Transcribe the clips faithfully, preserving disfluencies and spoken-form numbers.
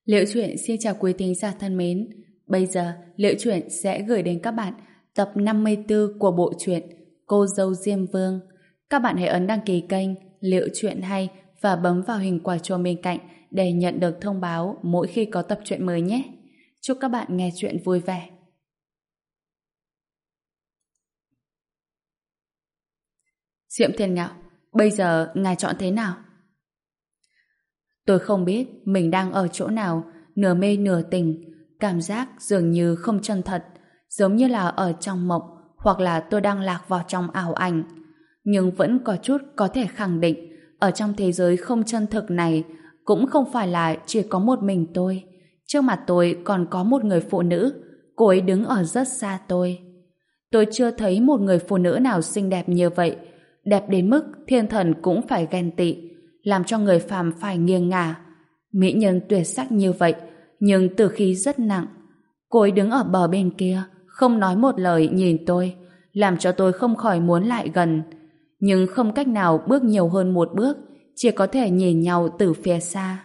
Liễu Chuyện xin chào quý thính giả thân mến. Bây giờ, Liễu Chuyện sẽ gửi đến các bạn tập năm mươi tư của bộ truyện Cô dâu Diêm Vương. Các bạn hãy ấn đăng ký kênh Liễu Chuyện Hay và bấm vào hình quả chuông bên cạnh để nhận được thông báo mỗi khi có tập truyện mới nhé. Chúc các bạn nghe truyện vui vẻ. Diệm Thiên Ngạo, bây giờ ngài chọn thế nào? Tôi không biết mình đang ở chỗ nào, nửa mê nửa tỉnh, cảm giác dường như không chân thật, giống như là ở trong mộng, hoặc là tôi đang lạc vào trong ảo ảnh. Nhưng vẫn có chút có thể khẳng định, ở trong thế giới không chân thực này, cũng không phải là chỉ có một mình tôi. Trước mặt tôi còn có một người phụ nữ, cô ấy đứng ở rất xa tôi. Tôi chưa thấy một người phụ nữ nào xinh đẹp như vậy, đẹp đến mức thiên thần cũng phải ghen tị, làm cho người phàm phải nghiêng ngả. Mỹ nhân tuyệt sắc như vậy, nhưng tử khí rất nặng. Cô ấy đứng ở bờ bên kia, không nói một lời nhìn tôi, làm cho tôi không khỏi muốn lại gần. Nhưng không cách nào bước nhiều hơn một bước, chỉ có thể nhìn nhau từ phía xa.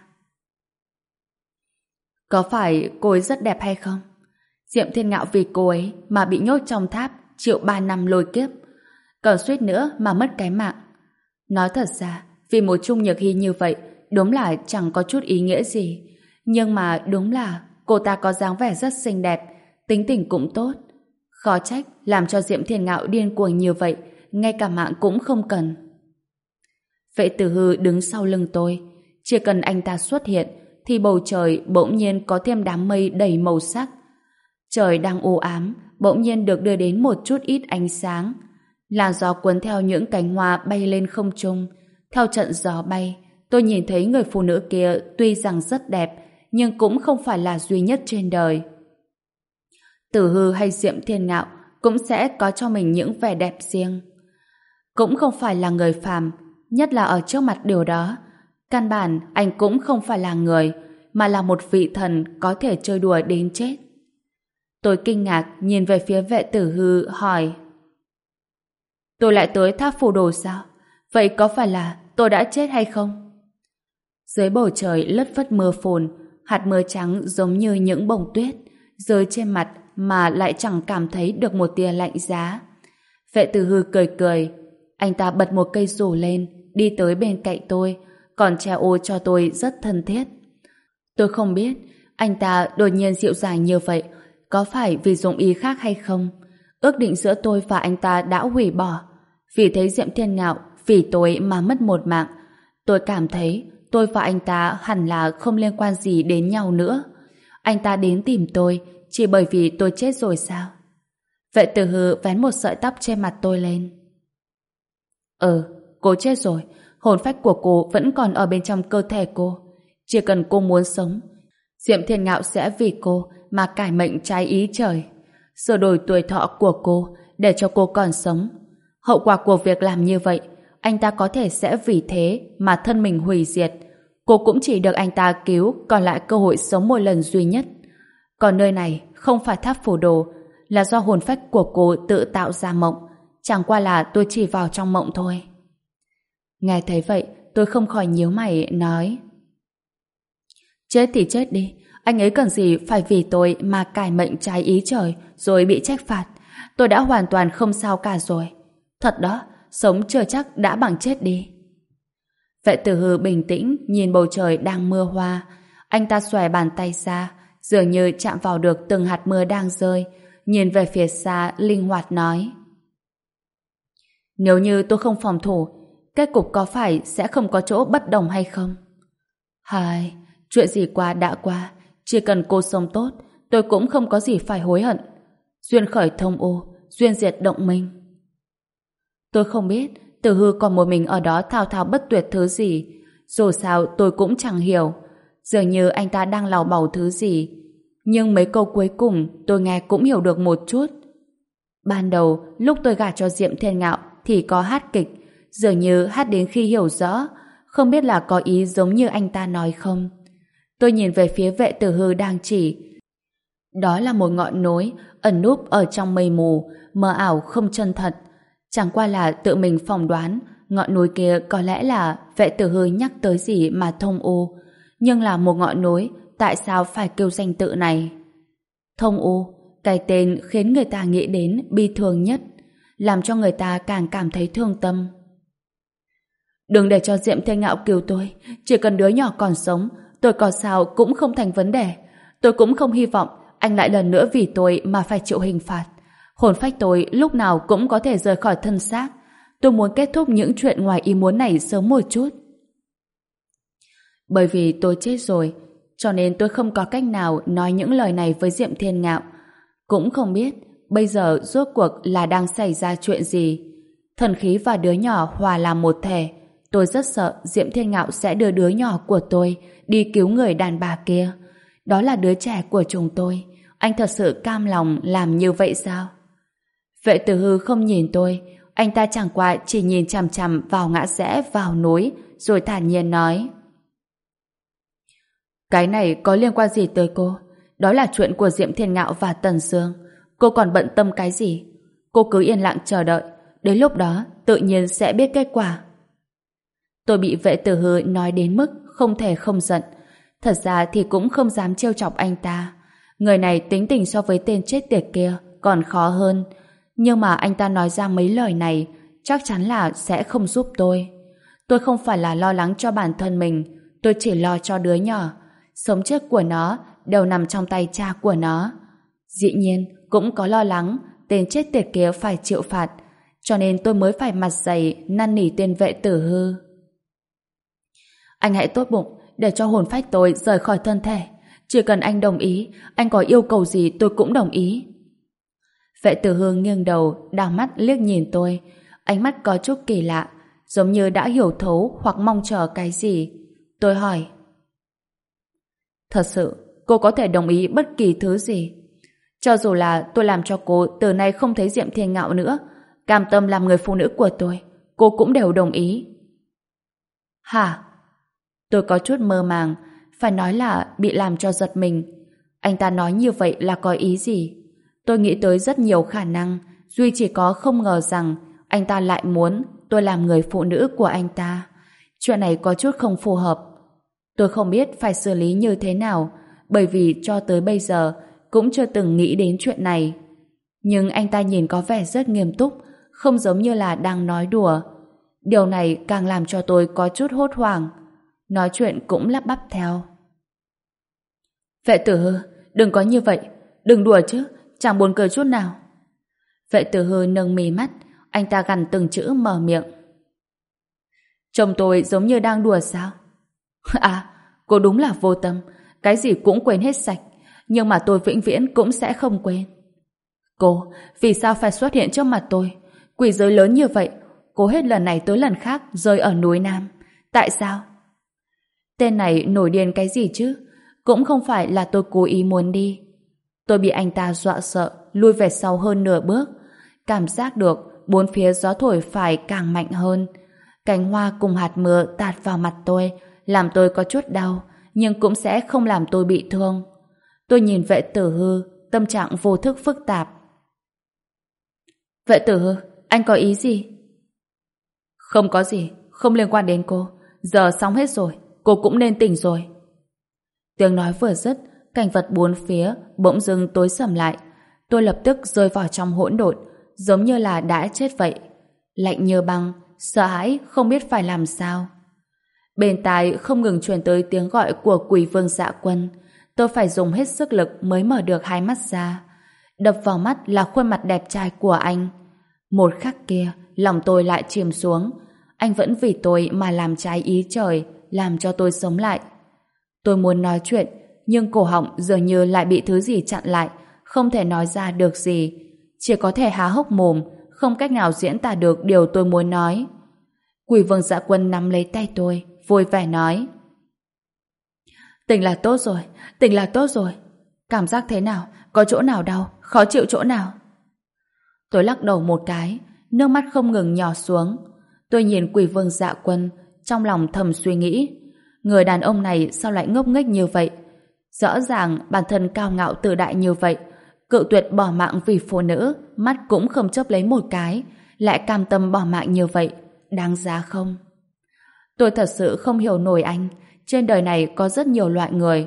Có phải cô ấy rất đẹp hay không? Diệm Thiên Ngạo vì cô ấy mà bị nhốt trong tháp chịu ba năm lôi kiếp, còn suýt nữa mà mất cái mạng. Nói thật ra, vì một Trung Nhược Hy như vậy, đúng là chẳng có chút ý nghĩa gì. Nhưng mà đúng là cô ta có dáng vẻ rất xinh đẹp, tính tình cũng tốt. Khó trách làm cho Diệm Thiên Ngạo điên cuồng như vậy, ngay cả mạng cũng không cần. Vệ Tử Hư đứng sau lưng tôi. Chỉ cần anh ta xuất hiện, thì bầu trời bỗng nhiên có thêm đám mây đầy màu sắc. Trời đang u ám, bỗng nhiên được đưa đến một chút ít ánh sáng. Làn gió cuốn theo những cánh hoa bay lên không trung. Theo trận gió bay, tôi nhìn thấy người phụ nữ kia tuy rằng rất đẹp, nhưng cũng không phải là duy nhất trên đời. Tử Hư hay Diệm Thiên Ngạo cũng sẽ có cho mình những vẻ đẹp riêng. Cũng không phải là người phàm, nhất là ở trước mặt điều đó. Căn bản anh cũng không phải là người, mà là một vị thần có thể chơi đùa đến chết. Tôi kinh ngạc nhìn về phía Vệ Tử Hư hỏi: tôi lại tới tháp phù đồ sao? Vậy có phải là tôi đã chết hay không? Dưới bầu trời lất phất mưa phùn, hạt mưa trắng giống như những bông tuyết rơi trên mặt mà lại chẳng cảm thấy được một tia lạnh giá. Vệ Tử Hư cười cười, anh ta bật một cây rủ lên, đi tới bên cạnh tôi, còn che ô cho tôi rất thân thiết. Tôi không biết anh ta đột nhiên dịu dàng như vậy có phải vì dụng ý khác hay không. Ước định giữa tôi và anh ta đã hủy bỏ. Vì thấy Diệm Thiên Ngạo vì tôi mà mất một mạng, tôi cảm thấy tôi và anh ta hẳn là không liên quan gì đến nhau nữa. Anh ta đến tìm tôi chỉ bởi vì tôi chết rồi sao? Vệ Tử Hư vén một sợi tóc trên mặt tôi lên. Ừ, cô chết rồi. Hồn phách của cô vẫn còn ở bên trong cơ thể cô. Chỉ cần cô muốn sống, Diệm Thiên Ngạo sẽ vì cô mà cải mệnh trái ý trời, sửa đổi tuổi thọ của cô để cho cô còn sống. Hậu quả của việc làm như vậy, anh ta có thể sẽ vì thế mà thân mình hủy diệt. Cô cũng chỉ được anh ta cứu, còn lại cơ hội sống một lần duy nhất. Còn nơi này không phải tháp phù đồ, là do hồn phách của cô tự tạo ra mộng. Chẳng qua là tôi chỉ vào trong mộng thôi. Nghe thấy vậy, tôi không khỏi nhíu mày nói: chết thì chết đi, anh ấy cần gì phải vì tôi mà cải mệnh trái ý trời rồi bị trách phạt. Tôi đã hoàn toàn không sao cả rồi. Thật đó, sống chưa chắc đã bằng chết đi. Vệ Tử Hư bình tĩnh nhìn bầu trời đang mưa hoa. Anh ta xòe bàn tay ra, dường như chạm vào được từng hạt mưa đang rơi, nhìn về phía xa linh hoạt nói: nếu như tôi không phòng thủ, kết cục có phải sẽ không có chỗ bất đồng hay không? Hai, chuyện gì qua đã qua, chỉ cần cô sống tốt, tôi cũng không có gì phải hối hận. Duyên khởi thông ô, duyên diệt động minh. Tôi không biết Tử Hư còn một mình ở đó thao thao bất tuyệt thứ gì. Dù sao tôi cũng chẳng hiểu. Dường như anh ta đang lào bầu thứ gì. Nhưng mấy câu cuối cùng tôi nghe cũng hiểu được một chút. Ban đầu, lúc tôi gả cho Diệm Thiên Ngạo thì có hát kịch. Dường như hát đến khi hiểu rõ, không biết là có ý giống như anh ta nói không. Tôi nhìn về phía Vệ Tử Hư đang chỉ. Đó là một ngọn núi ẩn núp ở trong mây mù, mờ ảo không chân thật. Chẳng qua là tự mình phỏng đoán ngọn núi kia có lẽ là Vệ Tử Hư nhắc tới gì mà thông ô, nhưng là một ngọn núi tại sao phải kêu danh tự này? Thông U, cái tên khiến người ta nghĩ đến bi thương nhất, làm cho người ta càng cảm thấy thương tâm. Đừng để cho Diệm Thiên Ngạo cứu tôi, chỉ cần đứa nhỏ còn sống, tôi có sao cũng không thành vấn đề. Tôi cũng không hy vọng anh lại lần nữa vì tôi mà phải chịu hình phạt. Hồn phách tôi lúc nào cũng có thể rời khỏi thân xác. Tôi muốn kết thúc những chuyện ngoài ý muốn này sớm một chút. Bởi vì tôi chết rồi, cho nên tôi không có cách nào nói những lời này với Diệm Thiên Ngạo. Cũng không biết bây giờ rốt cuộc là đang xảy ra chuyện gì. Thần khí và đứa nhỏ hòa làm một thể. Tôi rất sợ Diệm Thiên Ngạo sẽ đưa đứa nhỏ của tôi đi cứu người đàn bà kia. Đó là đứa trẻ của chúng tôi. Anh thật sự cam lòng làm như vậy sao? Vệ Tử Hư không nhìn tôi. Anh ta chẳng qua chỉ nhìn chằm chằm vào ngã rẽ vào núi, rồi thản nhiên nói: Cái này có liên quan gì tới cô? Đó là chuyện của Diệm Thiên Ngạo và Tần Sương. Cô còn bận tâm cái gì? Cô cứ yên lặng chờ đợi. Đến lúc đó tự nhiên sẽ biết kết quả. Tôi bị Vệ Tử Hư nói đến mức không thể không giận. Thật ra thì cũng không dám trêu chọc anh ta. Người này tính tình so với tên chết tiệt kia còn khó hơn. Nhưng mà anh ta nói ra mấy lời này chắc chắn là sẽ không giúp tôi. Tôi không phải là lo lắng cho bản thân mình, tôi chỉ lo cho đứa nhỏ. Sống chết của nó đều nằm trong tay cha của nó. Dĩ nhiên cũng có lo lắng tên chết tiệt kia phải chịu phạt, cho nên tôi mới phải mặt dày năn nỉ tên Vệ Tử Hư. Anh hãy tốt bụng để cho hồn phách tôi rời khỏi thân thể. Chỉ cần anh đồng ý, anh có yêu cầu gì tôi cũng đồng ý. Vệ Tử Hư nghiêng đầu, đảo mắt liếc nhìn tôi. Ánh mắt có chút kỳ lạ, giống như đã hiểu thấu hoặc mong chờ cái gì. Tôi hỏi: Thật sự, cô có thể đồng ý bất kỳ thứ gì? Cho dù là tôi làm cho cô từ nay không thấy Diệm Thiên Ngạo nữa, cam tâm làm người phụ nữ của tôi, cô cũng đều đồng ý. Hả? Tôi có chút mơ màng, phải nói là bị làm cho giật mình. Anh ta nói như vậy là có ý gì? Tôi nghĩ tới rất nhiều khả năng, duy chỉ có không ngờ rằng anh ta lại muốn tôi làm người phụ nữ của anh ta. Chuyện này có chút không phù hợp. Tôi không biết phải xử lý như thế nào, bởi vì cho tới bây giờ cũng chưa từng nghĩ đến chuyện này. Nhưng anh ta nhìn có vẻ rất nghiêm túc, không giống như là đang nói đùa. Điều này càng làm cho tôi có chút hốt hoảng. Nói chuyện cũng lắp bắp theo: Vệ Tử Hư, đừng có như vậy, đừng đùa chứ, chẳng buồn cười chút nào. Vệ Tử Hư nâng mí mắt, anh ta gằn từng chữ mở miệng: Chồng tôi giống như đang đùa sao? À, cô đúng là vô tâm, cái gì cũng quên hết sạch, nhưng mà tôi vĩnh viễn cũng sẽ không quên. Cô, vì sao phải xuất hiện trước mặt tôi? Quỷ giới lớn như vậy, cô hết lần này tới lần khác rơi ở núi Nam. Tại sao? Tên này nổi điên cái gì chứ? Cũng không phải là tôi cố ý muốn đi. Tôi bị anh ta dọa sợ, lui về sau hơn nửa bước. Cảm giác được bốn phía gió thổi phải càng mạnh hơn. Cành hoa cùng hạt mưa tạt vào mặt tôi, làm tôi có chút đau, nhưng cũng sẽ không làm tôi bị thương. Tôi nhìn Vệ Tử Hư, tâm trạng vô thức phức tạp. Vệ Tử Hư, anh có ý gì? Không có gì, không liên quan đến cô. Giờ xong hết rồi, cô cũng nên tỉnh rồi. Tiếng nói vừa dứt, cảnh vật bốn phía bỗng dưng tối sầm lại. Tôi lập tức rơi vào trong hỗn độn, giống như là đã chết vậy. Lạnh như băng, sợ hãi không biết phải làm sao. Bên tai không ngừng truyền tới tiếng gọi của Quỷ Vương Dạ Quân. Tôi phải dùng hết sức lực mới mở được hai mắt ra. Đập vào mắt là khuôn mặt đẹp trai của anh. Một khắc kia, lòng tôi lại chìm xuống. Anh vẫn vì tôi mà làm trái ý trời, làm cho tôi sống lại. Tôi muốn nói chuyện, nhưng cổ họng dường như lại bị thứ gì chặn lại, không thể nói ra được gì. Chỉ có thể há hốc mồm, không cách nào diễn tả được điều tôi muốn nói. Quỷ Vương Dạ Quân nắm lấy tay tôi, vui vẻ nói: Tỉnh là tốt rồi, tỉnh là tốt rồi. Cảm giác thế nào? Có chỗ nào đau? Khó chịu chỗ nào? Tôi lắc đầu một cái, nước mắt không ngừng nhỏ xuống. Tôi nhìn Quỷ Vương Dạ Quân, trong lòng thầm suy nghĩ, người đàn ông này sao lại ngốc nghếch như vậy? Rõ ràng bản thân cao ngạo tự đại như vậy, cự tuyệt bỏ mạng vì phụ nữ, mắt cũng không chớp lấy một cái, lại cam tâm bỏ mạng như vậy, đáng giá không? Tôi thật sự không hiểu nổi anh. Trên đời này có rất nhiều loại người,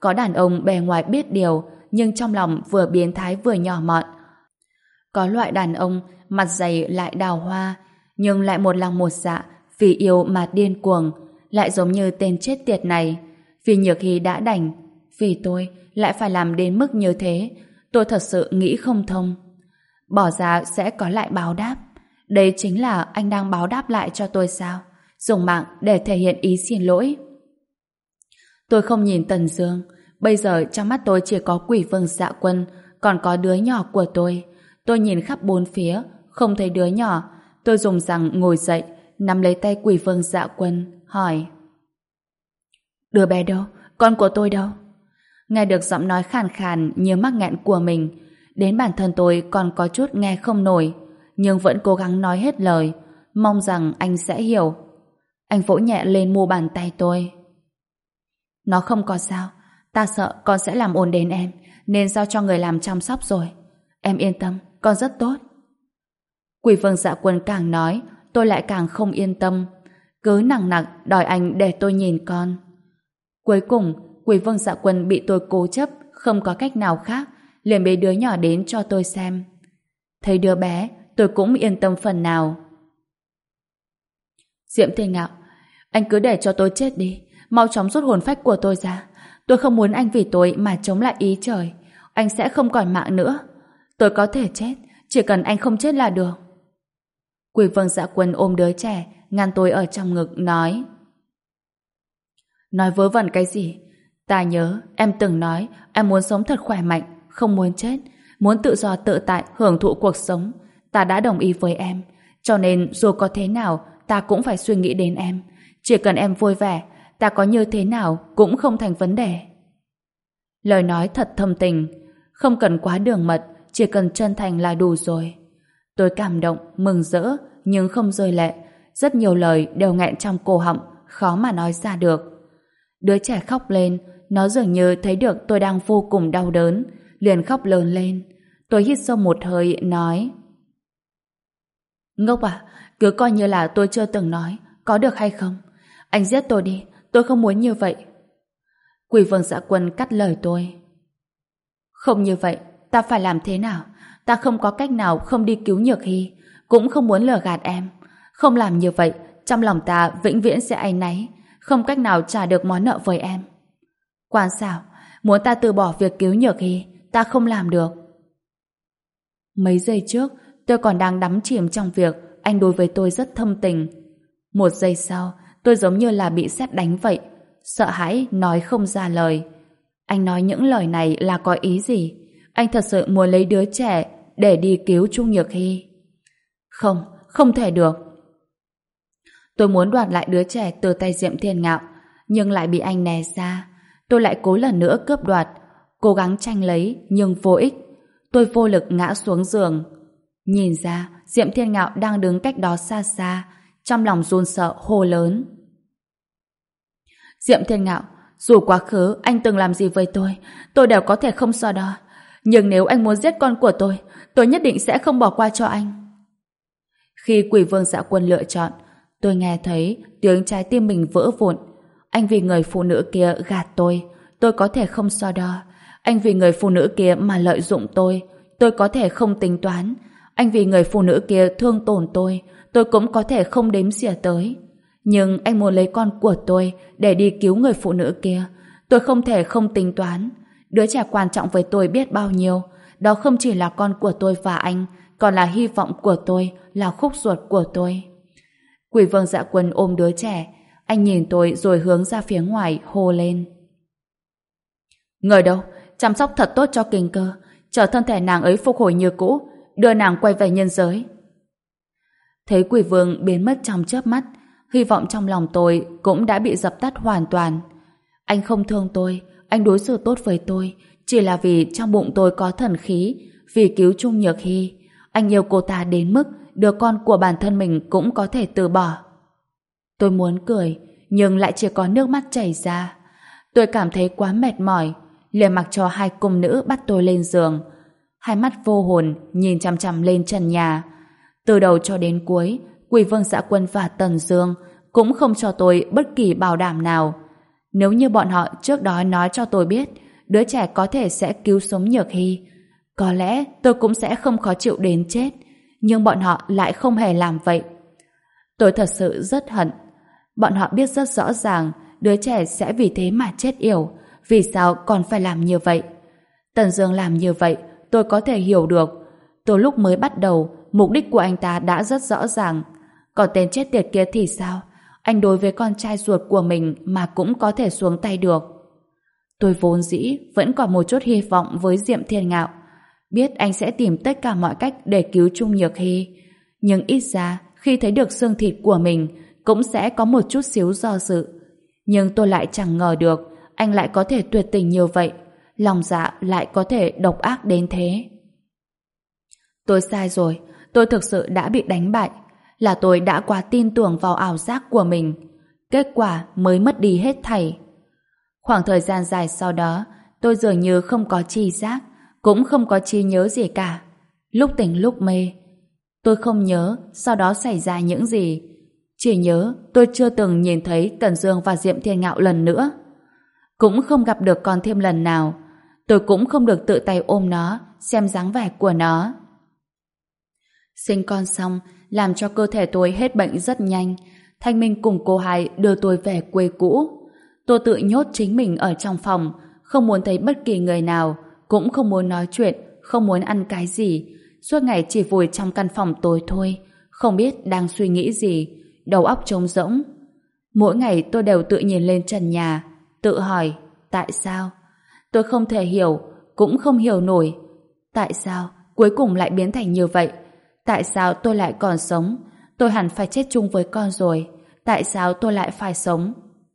Có đàn ông bề ngoài biết điều, nhưng trong lòng vừa biến thái vừa nhỏ mọn. Có loại đàn ông mặt dày lại đào hoa, nhưng lại một lòng một dạ, vì yêu mà điên cuồng, lại giống như tên chết tiệt này. Vì Nhược Hy đã đành, vì tôi lại phải làm đến mức như thế. Tôi thật sự nghĩ không thông. Bỏ ra sẽ có lại báo đáp. Đây chính là anh đang báo đáp lại cho tôi sao? Dùng mạng để thể hiện ý xin lỗi. Tôi không nhìn Tần Dương. Bây giờ trong mắt tôi chỉ có Quỷ Vương Dạ Quân, còn có đứa nhỏ của tôi. Tôi nhìn khắp bốn phía, không thấy đứa nhỏ. Tôi dùng rằng ngồi dậy, nắm lấy tay Quỷ Vương Dạ Quân, hỏi: đứa bé đâu? Con của tôi đâu? Nghe được giọng nói khàn khàn như mắc nghẹn của mình, đến bản thân tôi còn có chút nghe không nổi, nhưng vẫn cố gắng nói hết lời, mong rằng anh sẽ hiểu. Anh vỗ nhẹ lên mu bàn tay tôi. Nó không có sao, ta sợ con sẽ làm ồn đến em, nên giao cho người làm chăm sóc rồi. Em yên tâm, con rất tốt. Quỷ Vương Dạ Quân càng nói, tôi lại càng không yên tâm, cứ nằng nặc đòi anh để tôi nhìn con. Cuối cùng, Quỷ Vương Dạ Quân bị tôi cố chấp, không có cách nào khác, liền bế đứa nhỏ đến cho tôi xem. Thấy đứa bé, tôi cũng yên tâm phần nào. Diệm Thiên Ngạo, anh cứ để cho tôi chết đi, mau chóng rút hồn phách của tôi ra. Tôi không muốn anh vì tôi mà chống lại ý trời. Anh sẽ không còn mạng nữa. Tôi có thể chết, chỉ cần anh không chết là được. Quỷ Vương Dạ Quân ôm đứa trẻ, ngăn tôi ở trong ngực, nói: Nói vớ vẩn cái gì? Ta nhớ, em từng nói em muốn sống thật khỏe mạnh, không muốn chết, muốn tự do tự tại hưởng thụ cuộc sống. Ta đã đồng ý với em, cho nên dù có thế nào, ta cũng phải suy nghĩ đến em. Chỉ cần em vui vẻ, ta có như thế nào cũng không thành vấn đề. Lời nói thật thâm tình, không cần quá đường mật, chỉ cần chân thành là đủ rồi. Tôi cảm động, mừng rỡ, nhưng không rơi lệ. Rất nhiều lời đều nghẹn trong cổ họng, khó mà nói ra được. Đứa trẻ khóc lên, nó dường như thấy được tôi đang vô cùng đau đớn, liền khóc lớn lên. Tôi hít sâu một hơi, nói: Ngốc à, cứ coi như là tôi chưa từng nói, có được hay không? Anh giết tôi đi, tôi không muốn như vậy. Quỷ Vương Dạ Quân cắt lời tôi: Không như vậy, ta phải làm thế nào? Ta không có cách nào không đi cứu Nhược Hy, cũng không muốn lừa gạt em. Không làm như vậy, trong lòng ta vĩnh viễn sẽ áy náy, không cách nào trả được món nợ với em. Quan xảo, muốn ta từ bỏ việc cứu Nhược Hy, ta không làm được. Mấy giây trước, tôi còn đang đắm chìm trong việc anh đối với tôi rất thâm tình. Một giây sau, tôi giống như là bị sét đánh vậy, sợ hãi nói không ra lời. Anh nói những lời này là có ý gì? Anh thật sự muốn lấy đứa trẻ để đi cứu Trung Nhược Hy? Không, không thể được. Tôi muốn đoạt lại đứa trẻ từ tay Diệm Thiên Ngạo, nhưng lại bị anh né ra. Tôi lại cố lần nữa cướp đoạt, cố gắng tranh lấy nhưng vô ích. Tôi vô lực ngã xuống giường. Nhìn ra Diệm Thiên Ngạo đang đứng cách đó xa xa, trong lòng run sợ hô lớn: Diệm Thiên Ngạo, dù quá khứ anh từng làm gì với tôi, tôi đều có thể không so đo. Nhưng nếu anh muốn giết con của tôi, tôi nhất định sẽ không bỏ qua cho anh. Khi Quỷ Vương Dạ Quân lựa chọn, tôi nghe thấy tiếng trái tim mình vỡ vụn. Anh vì người phụ nữ kia gạt tôi, tôi có thể không so đo. Anh vì người phụ nữ kia mà lợi dụng tôi, tôi có thể không tính toán. Anh vì người phụ nữ kia thương tổn tôi, tôi cũng có thể không đếm xỉa tới. Nhưng anh muốn lấy con của tôi để đi cứu người phụ nữ kia, tôi không thể không tính toán. Đứa trẻ quan trọng với tôi biết bao nhiêu. Đó không chỉ là con của tôi và anh, còn là hy vọng của tôi, là khúc ruột của tôi. Quỷ Vương Dạ Quân ôm đứa trẻ. Anh nhìn tôi rồi hướng ra phía ngoài hô lên: Người đâu, chăm sóc thật tốt cho Kinh Cơ, chờ thân thể nàng ấy phục hồi như cũ, đưa nàng quay về nhân giới. Thấy Quỷ Vương biến mất trong chớp mắt, hy vọng trong lòng tôi cũng đã bị dập tắt hoàn toàn. Anh không thương tôi, anh đối xử tốt với tôi chỉ là vì trong bụng tôi có thần khí, vì cứu Trung Nhược Hy. Anh yêu cô ta đến mức đứa con của bản thân mình cũng có thể từ bỏ. Tôi muốn cười, nhưng lại chỉ có nước mắt chảy ra. Tôi cảm thấy quá mệt mỏi, liền mặc cho hai cung nữ bắt tôi lên giường. Hai mắt vô hồn nhìn chằm chằm lên trần nhà. Từ đầu cho đến cuối, Quỷ Vương Dạ Quân và Tần Dương cũng không cho tôi bất kỳ bảo đảm nào. Nếu như bọn họ trước đó nói cho tôi biết đứa trẻ có thể sẽ cứu sống Nhược Hy, có lẽ tôi cũng sẽ không khó chịu đến chết, nhưng bọn họ lại không hề làm vậy. Tôi thật sự rất hận. Bọn họ biết rất rõ ràng đứa trẻ sẽ vì thế mà chết yểu, vì sao còn phải làm như vậy? Tần Dương làm như vậy, tôi có thể hiểu được. Từ lúc mới bắt đầu, mục đích của anh ta đã rất rõ ràng. Còn tên chết tiệt kia thì sao? Anh đối với con trai ruột của mình mà cũng có thể xuống tay được. Tôi vốn dĩ vẫn còn một chút hy vọng với Diệm Thiên Ngạo, biết anh sẽ tìm tất cả mọi cách để cứu Trung Nhược Hy. Nhưng ít ra, khi thấy được xương thịt của mình, cũng sẽ có một chút xíu do dự. Nhưng tôi lại chẳng ngờ được anh lại có thể tuyệt tình như vậy, lòng dạ lại có thể độc ác đến thế. Tôi sai rồi, tôi thực sự đã bị đánh bại, là tôi đã quá tin tưởng vào ảo giác của mình, kết quả mới mất đi hết thảy. Khoảng thời gian dài sau đó, tôi dường như không có tri giác, cũng không có trí nhớ gì cả. Lúc tỉnh lúc mê, tôi không nhớ sau đó xảy ra những gì, chỉ nhớ tôi chưa từng nhìn thấy Tần Dương và Diệm Thiên Ngạo lần nữa, cũng không gặp được con thêm lần nào. Tôi cũng không được tự tay ôm nó, xem dáng vẻ của nó. Sinh con xong, làm cho cơ thể tôi hết bệnh rất nhanh. Thanh Minh cùng cô hai đưa tôi về quê cũ. Tôi tự nhốt chính mình ở trong phòng, không muốn thấy bất kỳ người nào, cũng không muốn nói chuyện, không muốn ăn cái gì. Suốt ngày chỉ vùi trong căn phòng tối thôi, không biết đang suy nghĩ gì, đầu óc trống rỗng. Mỗi ngày tôi đều tự nhìn lên trần nhà, tự hỏi, tại sao? Tôi không thể hiểu, cũng không hiểu nổi. Tại sao cuối cùng lại biến thành như vậy? Tại sao tôi lại còn sống? Tôi hẳn phải chết chung với con rồi. Tại sao tôi lại phải sống?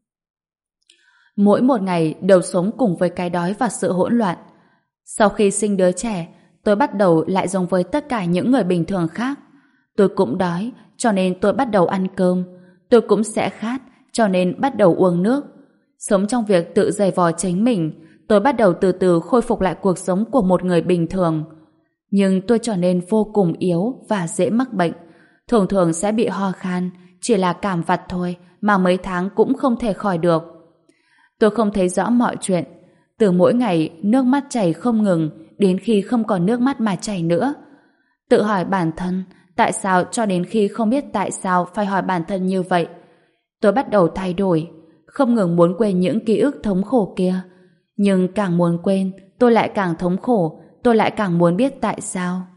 Mỗi một ngày đều sống cùng với cái đói và sự hỗn loạn. Sau khi sinh đứa trẻ, tôi bắt đầu lại giống với tất cả những người bình thường khác. Tôi cũng đói, cho nên tôi bắt đầu ăn cơm. Tôi cũng sẽ khát, cho nên bắt đầu uống nước. Sống trong việc tự giày vò chính mình, tôi bắt đầu từ từ khôi phục lại cuộc sống của một người bình thường. Nhưng tôi trở nên vô cùng yếu và dễ mắc bệnh. Thường thường sẽ bị ho khan, chỉ là cảm vặt thôi mà mấy tháng cũng không thể khỏi được. Tôi không thấy rõ mọi chuyện. Từ mỗi ngày nước mắt chảy không ngừng đến khi không còn nước mắt mà chảy nữa. Tự hỏi bản thân tại sao cho đến khi không biết tại sao phải hỏi bản thân như vậy. Tôi bắt đầu thay đổi, không ngừng muốn quên những ký ức thống khổ kia. Nhưng càng muốn quên, tôi lại càng thống khổ, tôi lại càng muốn biết tại sao.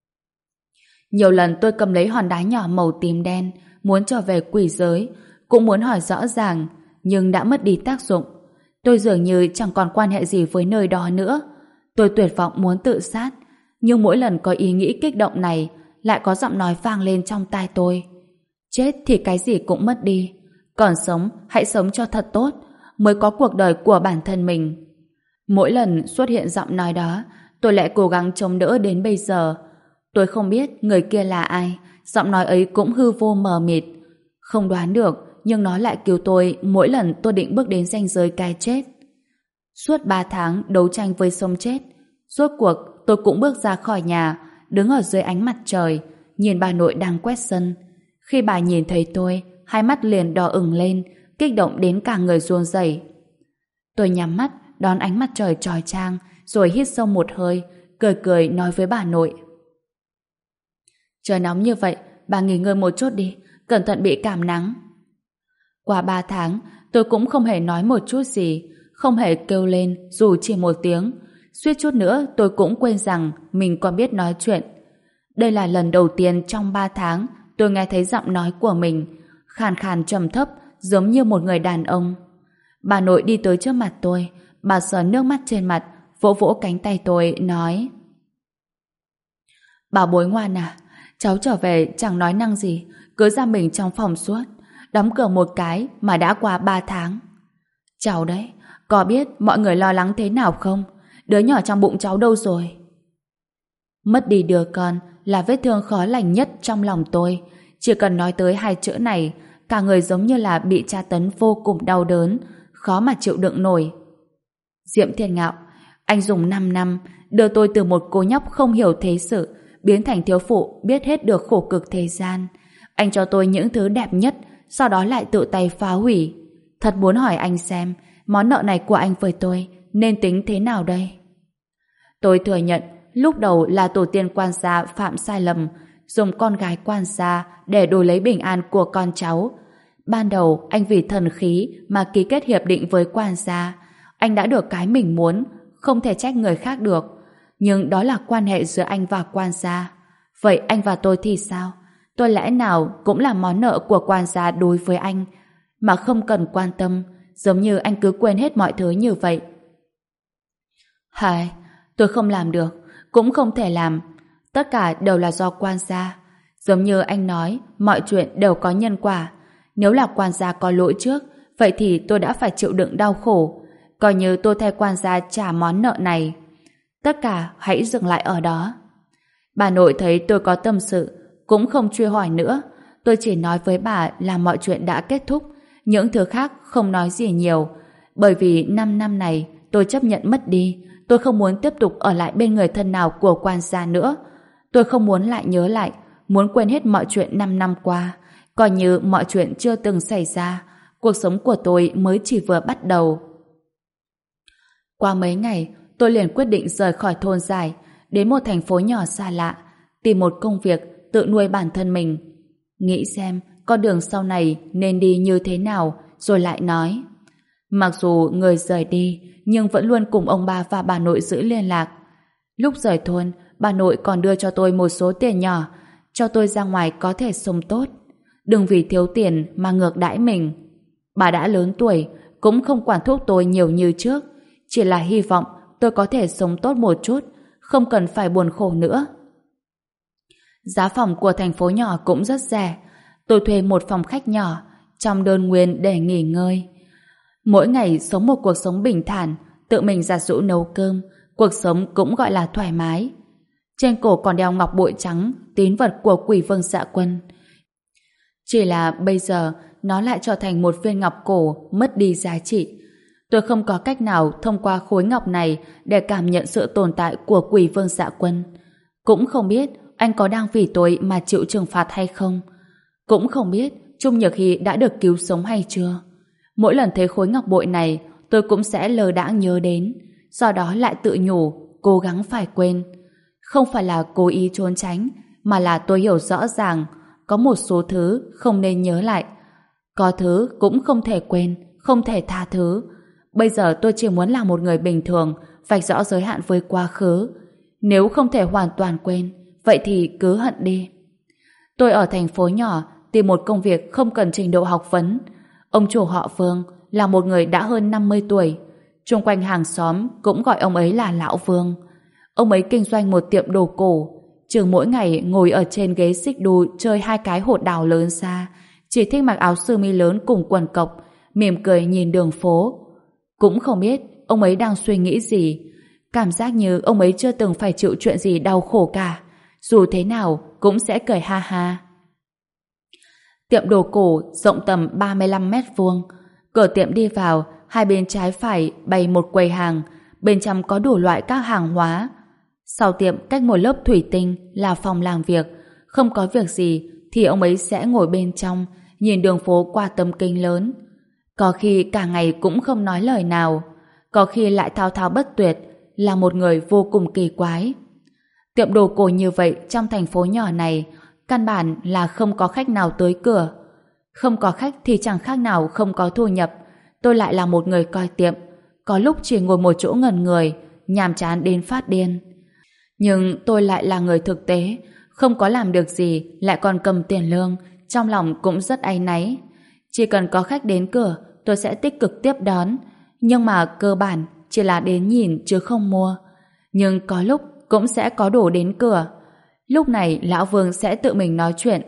Nhiều lần tôi cầm lấy hòn đá nhỏ màu tím đen, muốn trở về quỷ giới, cũng muốn hỏi rõ ràng, nhưng đã mất đi tác dụng. Tôi dường như chẳng còn quan hệ gì với nơi đó nữa. Tôi tuyệt vọng muốn tự sát, nhưng mỗi lần có ý nghĩ kích động này, lại có giọng nói vang lên trong tai tôi. Chết thì cái gì cũng mất đi, còn sống hãy sống cho thật tốt, mới có cuộc đời của bản thân mình. Mỗi lần xuất hiện giọng nói đó, tôi lại cố gắng chống đỡ đến bây giờ. Tôi không biết người kia là ai, giọng nói ấy cũng hư vô mờ mịt. Không đoán được, nhưng nó lại cứu tôi mỗi lần tôi định bước đến ranh giới cái chết. Suốt ba tháng đấu tranh với sống chết, rốt cuộc tôi cũng bước ra khỏi nhà, đứng ở dưới ánh mặt trời, nhìn bà nội đang quét sân. Khi bà nhìn thấy tôi, hai mắt liền đỏ ửng lên, kích động đến cả người run rẩy. Tôi nhắm mắt, đón ánh mặt trời chói chang, rồi hít sâu một hơi, cười cười nói với bà nội. Trời nóng như vậy, bà nghỉ ngơi một chút đi, cẩn thận bị cảm nắng. Qua ba tháng, tôi cũng không hề nói một chút gì, không hề kêu lên dù chỉ một tiếng. Suýt chút nữa tôi cũng quên rằng mình còn biết nói chuyện. Đây là lần đầu tiên trong ba tháng tôi nghe thấy giọng nói của mình, khàn khàn trầm thấp, giống như một người đàn ông. Bà nội đi tới trước mặt tôi, bà sờ nước mắt trên mặt, vỗ vỗ cánh tay tôi, nói: Bảo bối ngoan à, cháu trở về chẳng nói năng gì, cứ ra mình trong phòng suốt, đóng cửa một cái mà đã qua ba tháng. Cháu đấy, có biết mọi người lo lắng thế nào không? Đứa nhỏ trong bụng cháu đâu rồi? Mất đi đứa con là vết thương khó lành nhất trong lòng tôi. Chỉ cần nói tới hai chữ này, cả người giống như là bị tra tấn vô cùng đau đớn, khó mà chịu đựng nổi. Diệm Thiên Ngạo, anh dùng năm năm đưa tôi từ một cô nhóc không hiểu thế sự biến thành thiếu phụ biết hết được khổ cực thế gian. Anh cho tôi những thứ đẹp nhất, sau đó lại tự tay phá hủy. Thật muốn hỏi anh xem, món nợ này của anh với tôi nên tính thế nào đây? Tôi thừa nhận, lúc đầu là tổ tiên quan gia phạm sai lầm, dùng con gái quan gia để đổi lấy bình an của con cháu. Ban đầu anh vì thần khí mà ký kết hiệp định với quan gia. Anh đã được cái mình muốn, không thể trách người khác được. Nhưng đó là quan hệ giữa anh và quan gia. Vậy anh và tôi thì sao? Tôi lẽ nào cũng là món nợ của quan gia đối với anh, mà không cần quan tâm, giống như anh cứ quên hết mọi thứ như vậy. Hai, tôi không làm được, cũng không thể làm. Tất cả đều là do quan gia. Giống như anh nói, mọi chuyện đều có nhân quả. Nếu là quan gia có lỗi trước, vậy thì tôi đã phải chịu đựng đau khổ. Coi như tôi thay quan gia trả món nợ này. Tất cả hãy dừng lại ở đó. Bà nội thấy tôi có tâm sự, cũng không truy hỏi nữa. Tôi chỉ nói với bà là mọi chuyện đã kết thúc, những thứ khác không nói gì nhiều. Bởi vì năm năm này tôi chấp nhận mất đi. Tôi không muốn tiếp tục ở lại bên người thân nào của quan gia nữa. Tôi không muốn lại nhớ lại, muốn quên hết mọi chuyện năm năm qua, coi như mọi chuyện chưa từng xảy ra. Cuộc sống của tôi mới chỉ vừa bắt đầu. Qua mấy ngày, tôi liền quyết định rời khỏi thôn Giải, đến một thành phố nhỏ xa lạ, tìm một công việc tự nuôi bản thân mình. Nghĩ xem con đường sau này nên đi như thế nào, rồi lại nói. Mặc dù người rời đi, nhưng vẫn luôn cùng ông bà và bà nội giữ liên lạc. Lúc rời thôn, bà nội còn đưa cho tôi một số tiền nhỏ, cho tôi ra ngoài có thể sống tốt. Đừng vì thiếu tiền mà ngược đãi mình. Bà đã lớn tuổi, cũng không quản thúc tôi nhiều như trước, chỉ là hy vọng tôi có thể sống tốt một chút, không cần phải buồn khổ nữa. Giá phòng của thành phố nhỏ cũng rất rẻ. Tôi thuê một phòng khách nhỏ trong đơn nguyên để nghỉ ngơi. Mỗi ngày sống một cuộc sống bình thản, tự mình giặt giũ nấu cơm, cuộc sống cũng gọi là thoải mái. Trên cổ còn đeo ngọc bội trắng, tín vật của Quỷ Vương Dạ Quân. Chỉ là bây giờ nó lại trở thành một viên ngọc cổ mất đi giá trị. Tôi không có cách nào thông qua khối ngọc này để cảm nhận sự tồn tại của Quỷ Vương Dạ Quân. Cũng không biết anh có đang vì tôi mà chịu trừng phạt hay không. Cũng không biết Trung Nhược Hy đã được cứu sống hay chưa. Mỗi lần thấy khối ngọc bội này, tôi cũng sẽ lơ đãng nhớ đến, sau đó lại tự nhủ, cố gắng phải quên. Không phải là cố ý trốn tránh, mà là tôi hiểu rõ ràng, có một số thứ không nên nhớ lại. Có thứ cũng không thể quên, không thể tha thứ. Bây giờ tôi chỉ muốn là một người bình thường, vạch rõ giới hạn với quá khứ. Nếu không thể hoàn toàn quên, vậy thì cứ hận đi. Tôi ở thành phố nhỏ, tìm một công việc không cần trình độ học vấn. Ông chủ họ Vương là một người đã hơn năm mươi tuổi. Chung quanh hàng xóm cũng gọi ông ấy là Lão Vương. Ông ấy kinh doanh một tiệm đồ cổ. Chừng mỗi ngày ngồi ở trên ghế xích đu chơi hai cái hột đào lớn xa, chỉ thích mặc áo sơ mi lớn cùng quần cộc, mỉm cười nhìn đường phố. Cũng không biết ông ấy đang suy nghĩ gì. Cảm giác như ông ấy chưa từng phải chịu chuyện gì đau khổ cả. Dù thế nào cũng sẽ cười ha ha. Tiệm đồ cổ rộng tầm ba mươi lăm mét vuông. Cửa tiệm đi vào, hai bên trái phải bày một quầy hàng, bên trong có đủ loại các hàng hóa. Sau tiệm cách một lớp thủy tinh là phòng làm việc. Không có việc gì thì ông ấy sẽ ngồi bên trong, nhìn đường phố qua tấm kính lớn. Có khi cả ngày cũng không nói lời nào, có khi lại thao thao bất tuyệt, là một người vô cùng kỳ quái. Tiệm đồ cổ như vậy trong thành phố nhỏ này, căn bản là không có khách nào tới cửa. Không có khách thì chẳng khác nào không có thu nhập. Tôi lại là một người coi tiệm, có lúc chỉ ngồi một chỗ ngẩn người, nhàm chán đến phát điên. Nhưng tôi lại là người thực tế, không có làm được gì, lại còn cầm tiền lương, trong lòng cũng rất áy náy. Chỉ cần có khách đến cửa, tôi sẽ tích cực tiếp đón, nhưng mà cơ bản chỉ là đến nhìn chứ không mua. Nhưng có lúc cũng sẽ có đồ đến cửa. Lúc này Lão Vương sẽ tự mình nói chuyện.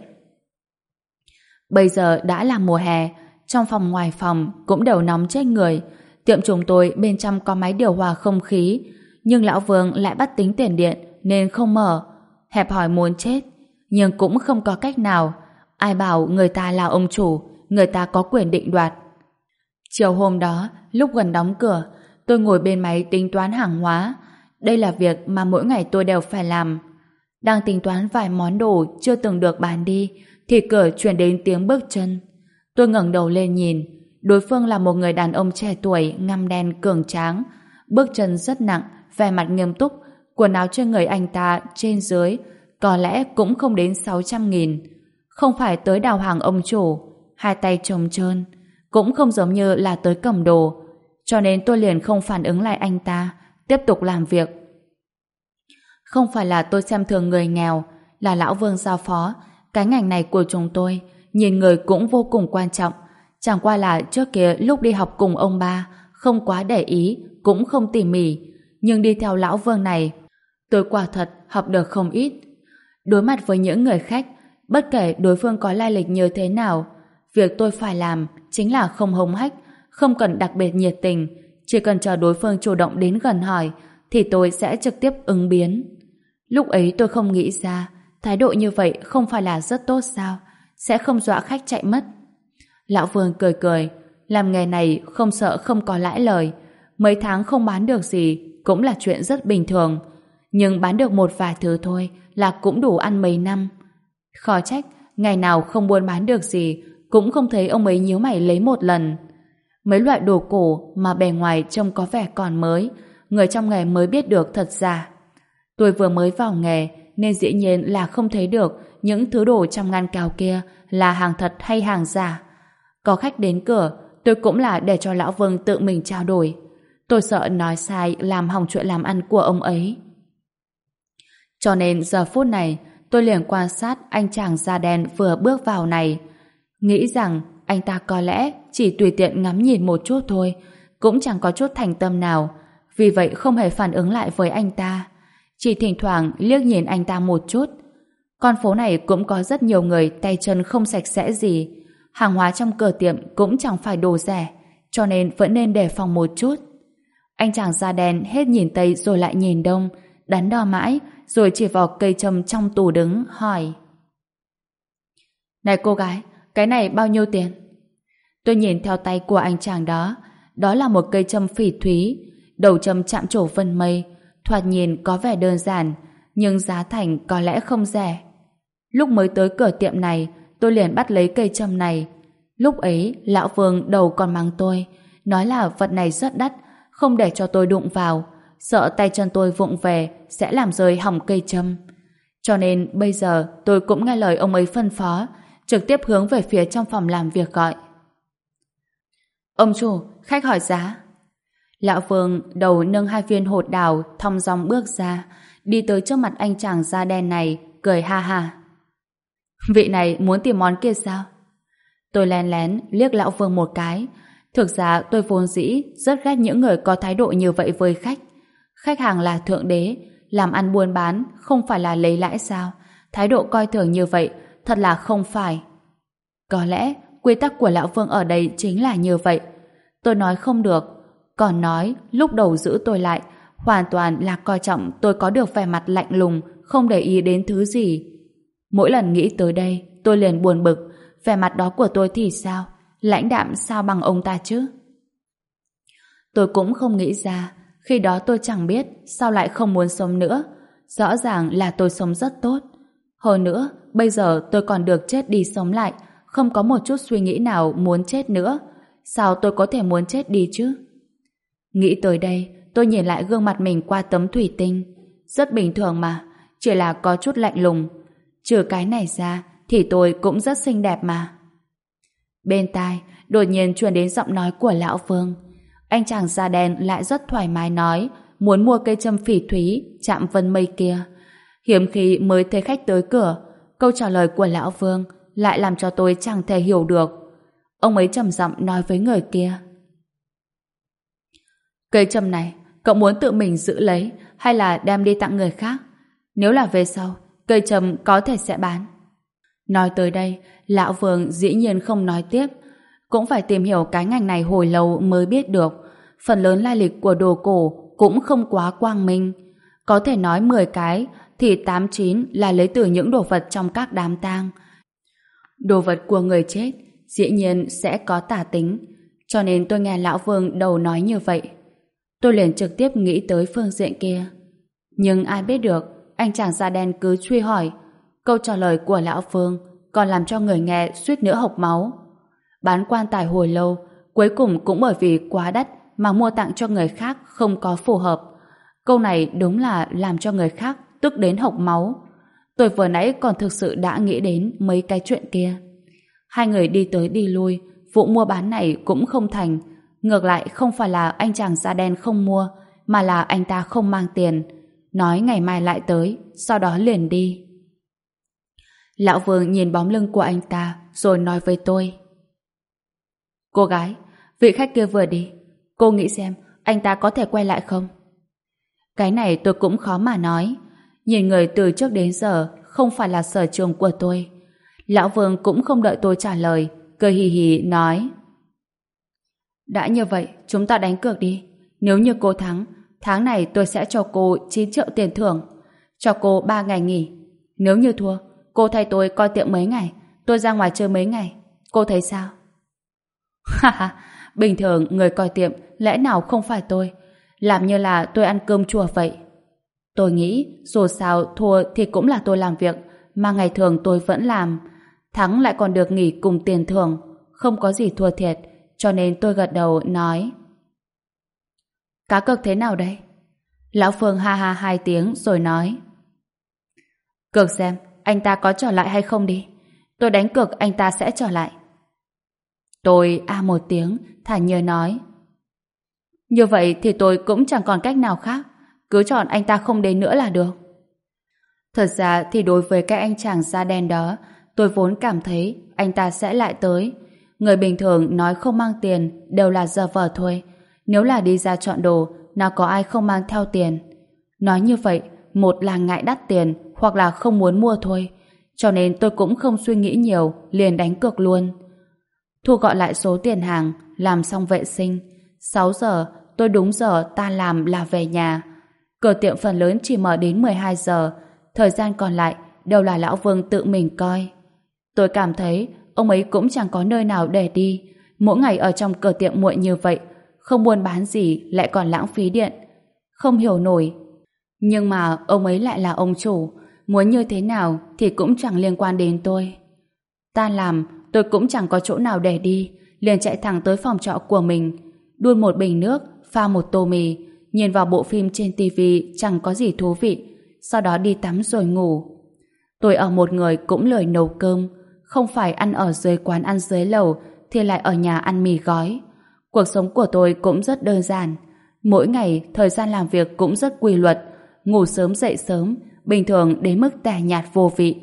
Bây giờ đã là mùa hè, trong phòng ngoài phòng cũng đều nóng chết người. Tiệm chúng tôi bên trong có máy điều hòa không khí, nhưng Lão Vương lại bắt tính tiền điện nên không mở. Hẹp hòi muốn chết, nhưng cũng không có cách nào. Ai bảo người ta là ông chủ, người ta có quyền định đoạt. Chiều hôm đó, lúc gần đóng cửa, tôi ngồi bên máy tính toán hàng hóa. Đây là việc mà mỗi ngày tôi đều phải làm. Đang tính toán vài món đồ chưa từng được bán đi, thì cửa truyền đến tiếng bước chân. Tôi ngẩng đầu lên nhìn, Đối phương là một người đàn ông trẻ tuổi, ngăm đen, cường tráng, bước chân rất nặng, vẻ mặt nghiêm túc, quần áo trên người anh ta trên dưới có lẽ cũng không đến sáu trăm nghìn. Không phải tới đào hàng ông chủ, hai tay trống trơn, cũng không giống như là tới cầm đồ. Cho nên tôi liền không phản ứng lại anh ta, tiếp tục làm việc. Không phải là tôi xem thường người nghèo, là lão Vương giao phó, cái ngành này của chúng tôi, nhìn người cũng vô cùng quan trọng. Chẳng qua là trước kia lúc đi học cùng ông ba, không quá để ý, cũng không tỉ mỉ. Nhưng đi theo lão Vương này, tôi quả thật học được không ít. Đối mặt với những người khách, bất kể đối phương có lai lịch như thế nào, việc tôi phải làm chính là không hống hách, không cần đặc biệt nhiệt tình, chỉ cần chờ đối phương chủ động đến gần hỏi, thì tôi sẽ trực tiếp ứng biến. Lúc ấy tôi không nghĩ ra, thái độ như vậy không phải là rất tốt sao? Sẽ không dọa khách chạy mất. Lão Vương cười cười, làm nghề này không sợ không có lãi lời, mấy tháng không bán được gì cũng là chuyện rất bình thường, nhưng bán được một vài thứ thôi là cũng đủ ăn mấy năm. Khó trách, ngày nào không buôn bán được gì cũng không thấy ông ấy nhíu mày lấy một lần. Mấy loại đồ cổ mà bề ngoài trông có vẻ còn mới, người trong nghề mới biết được thật giả. Tôi vừa mới vào nghề nên dĩ nhiên là không thấy được những thứ đồ trong ngăn kéo kia là hàng thật hay hàng giả. Có khách đến cửa, tôi cũng là để cho lão Vương tự mình trao đổi. Tôi sợ nói sai làm hỏng chuyện làm ăn của ông ấy. Cho nên giờ phút này tôi liền quan sát anh chàng da đen vừa bước vào này, nghĩ rằng anh ta có lẽ chỉ tùy tiện ngắm nhìn một chút thôi, cũng chẳng có chút thành tâm nào, vì vậy không hề phản ứng lại với anh ta, chỉ thỉnh thoảng liếc nhìn anh ta một chút. Con phố này cũng có rất nhiều người tay chân không sạch sẽ gì, hàng hóa trong cửa tiệm cũng chẳng phải đồ rẻ, cho nên vẫn nên đề phòng một chút. Anh chàng da đen hết nhìn tây rồi lại nhìn đông, đắn đo mãi, rồi chỉ vào cây châm trong tủ đứng, hỏi: "Này cô gái, cái này bao nhiêu tiền?" Tôi nhìn theo tay của anh chàng đó, đó là một cây châm phỉ thúy, đầu châm chạm trổ vân mây, thoạt nhìn có vẻ đơn giản, nhưng giá thành có lẽ không rẻ. Lúc mới tới cửa tiệm này, tôi liền bắt lấy cây châm này. Lúc ấy, lão Vương đầu còn mắng tôi, nói là vật này rất đắt, không để cho tôi đụng vào, sợ tay chân tôi vụng về sẽ làm rơi hỏng cây châm. Cho nên bây giờ tôi cũng nghe lời ông ấy phân phó, trực tiếp hướng về phía trong phòng làm việc gọi: "Ông chủ, khách hỏi giá." Lão Vương đầu nâng hai viên hột đào thong dong bước ra, đi tới trước mặt anh chàng da đen này, cười ha ha: "Vị này muốn tìm món kia sao?" Tôi lén lén liếc lão Vương một cái. Thực ra tôi vốn dĩ rất ghét những người có thái độ như vậy với khách. Khách hàng là thượng đế, làm ăn buôn bán không phải là lấy lãi sao? Thái độ coi thường như vậy thật là không phải. Có lẽ quy tắc của lão Vương ở đây chính là như vậy. Tôi nói không được, còn nói lúc đầu giữ tôi lại, hoàn toàn là coi trọng tôi có được vẻ mặt lạnh lùng, không để ý đến thứ gì. Mỗi lần nghĩ tới đây, tôi liền buồn bực, vẻ mặt đó của tôi thì sao? Lãnh đạm sao bằng ông ta chứ? Tôi cũng không nghĩ ra, khi đó tôi chẳng biết sao lại không muốn sống nữa. Rõ ràng là tôi sống rất tốt. Hơn nữa, bây giờ tôi còn được chết đi sống lại, không có một chút suy nghĩ nào muốn chết nữa. Sao tôi có thể muốn chết đi chứ? Nghĩ tới đây, tôi nhìn lại gương mặt mình qua tấm thủy tinh. Rất bình thường mà, chỉ là có chút lạnh lùng. Trừ cái này ra, thì tôi cũng rất xinh đẹp mà. Bên tai, đột nhiên truyền đến giọng nói của lão Vương. Anh chàng da đen lại rất thoải mái nói muốn mua cây châm phỉ thúy chạm vân mây kia. Hiếm khi mới thấy khách tới cửa, câu trả lời của lão Vương lại làm cho tôi chẳng thể hiểu được. Ông ấy trầm giọng nói với người kia: "Cây châm này, cậu muốn tự mình giữ lấy hay là đem đi tặng người khác? Nếu là về sau, cây châm có thể sẽ bán." Nói tới đây, lão Vương dĩ nhiên không nói tiếp. Cũng phải tìm hiểu cái ngành này hồi lâu mới biết được. Phần lớn lai lịch của đồ cổ cũng không quá quang minh. Có thể nói mười cái thì tám chín là lấy từ những đồ vật trong các đám tang. Đồ vật của người chết dĩ nhiên sẽ có tả tính. Cho nên tôi nghe lão Vương đầu nói như vậy, tôi liền trực tiếp nghĩ tới phương diện kia. Nhưng ai biết được, anh chàng da đen cứ truy hỏi. Câu trả lời của lão Vương còn làm cho người nghe suýt nữa hộc máu. Bán quan tài hồi lâu, cuối cùng cũng bởi vì quá đắt mà mua tặng cho người khác không có phù hợp. Câu này đúng là làm cho người khác tức đến hộc máu. Tôi vừa nãy còn thực sự đã nghĩ đến mấy cái chuyện kia. Hai người đi tới đi lui, vụ mua bán này cũng không thành. Ngược lại không phải là anh chàng da đen không mua, mà là anh ta không mang tiền. Nói ngày mai lại tới, sau đó liền đi. Lão Vương nhìn bóng lưng của anh ta, rồi nói với tôi. Cô gái, vị khách kia vừa đi. Cô nghĩ xem, anh ta có thể quay lại không? Cái này tôi cũng khó mà nói. Nhìn người từ trước đến giờ không phải là sở trường của tôi. Lão Vương cũng không đợi tôi trả lời, cười hì hì nói. Đã như vậy, chúng ta đánh cược đi. Nếu như cô thắng, tháng này tôi sẽ cho cô chín triệu tiền thưởng, cho cô ba ngày nghỉ. Nếu như thua, cô thay tôi coi tiệm mấy ngày, tôi ra ngoài chơi mấy ngày. Cô thấy sao? Ha ha, bình thường người coi tiệm lẽ nào không phải tôi, làm như là tôi ăn cơm chùa vậy. Tôi nghĩ dù sao thua thì cũng là tôi làm việc, mà ngày thường tôi vẫn làm, thắng lại còn được nghỉ cùng tiền thưởng, không có gì thua thiệt, cho nên tôi gật đầu nói. Cá cược thế nào đây? Lão Phương ha ha hai tiếng rồi nói. Cược xem anh ta có trở lại hay không đi. Tôi đánh cược anh ta sẽ trở lại. Tôi a một tiếng, thản nhiên nói. Như vậy thì tôi cũng chẳng còn cách nào khác, cứ chọn anh ta không đến nữa là được. Thật ra thì đối với cái anh chàng da đen đó, tôi vốn cảm thấy anh ta sẽ lại tới. Người bình thường nói không mang tiền đều là giả vờ thôi. Nếu là đi ra chọn đồ, nào có ai không mang theo tiền. Nói như vậy, một là ngại đắt tiền hoặc là không muốn mua thôi. Cho nên tôi cũng không suy nghĩ nhiều, liền đánh cược luôn. Thu gọn lại số tiền hàng, làm xong vệ sinh. sáu giờ, tôi đúng giờ tan làm là về nhà. Cửa tiệm phần lớn chỉ mở đến mười hai giờ, thời gian còn lại đều là Lão Vương tự mình coi. Tôi cảm thấy ông ấy cũng chẳng có nơi nào để đi. Mỗi ngày ở trong cửa tiệm muộn như vậy, không buôn bán gì lại còn lãng phí điện. Không hiểu nổi. Nhưng mà ông ấy lại là ông chủ, muốn như thế nào thì cũng chẳng liên quan đến tôi. Tan làm, tôi cũng chẳng có chỗ nào để đi, liền chạy thẳng tới phòng trọ của mình, đun một bình nước, pha một tô mì, nhìn vào bộ phim trên tivi chẳng có gì thú vị, sau đó đi tắm rồi ngủ. Tôi ở một người cũng lười nấu cơm, không phải ăn ở dưới quán ăn dưới lầu thì lại ở nhà ăn mì gói. Cuộc sống của tôi cũng rất đơn giản. Mỗi ngày thời gian làm việc cũng rất quy luật, ngủ sớm dậy sớm, bình thường đến mức tẻ nhạt vô vị.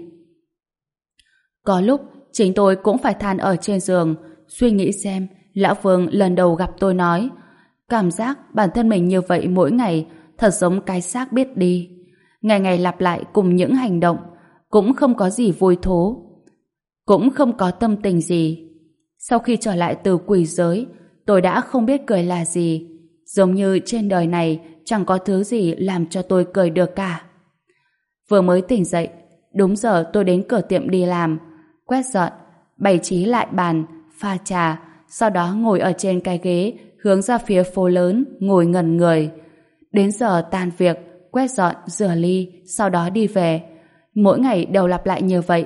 Có lúc chính tôi cũng phải than ở trên giường, suy nghĩ xem Lão Vương lần đầu gặp tôi nói, cảm giác bản thân mình như vậy mỗi ngày thật giống cái xác biết đi. Ngày ngày lặp lại cùng những hành động, cũng không có gì vui thú, cũng không có tâm tình gì. Sau khi trở lại từ quỷ giới, tôi đã không biết cười là gì, giống như trên đời này chẳng có thứ gì làm cho tôi cười được cả. Vừa mới tỉnh dậy, đúng giờ tôi đến cửa tiệm đi làm, quét dọn, bày trí lại bàn, pha trà, sau đó ngồi ở trên cái ghế hướng ra phía phố lớn, ngồi ngẩn người. Đến giờ tan việc, quét dọn, rửa ly, sau đó đi về. Mỗi ngày đều lặp lại như vậy.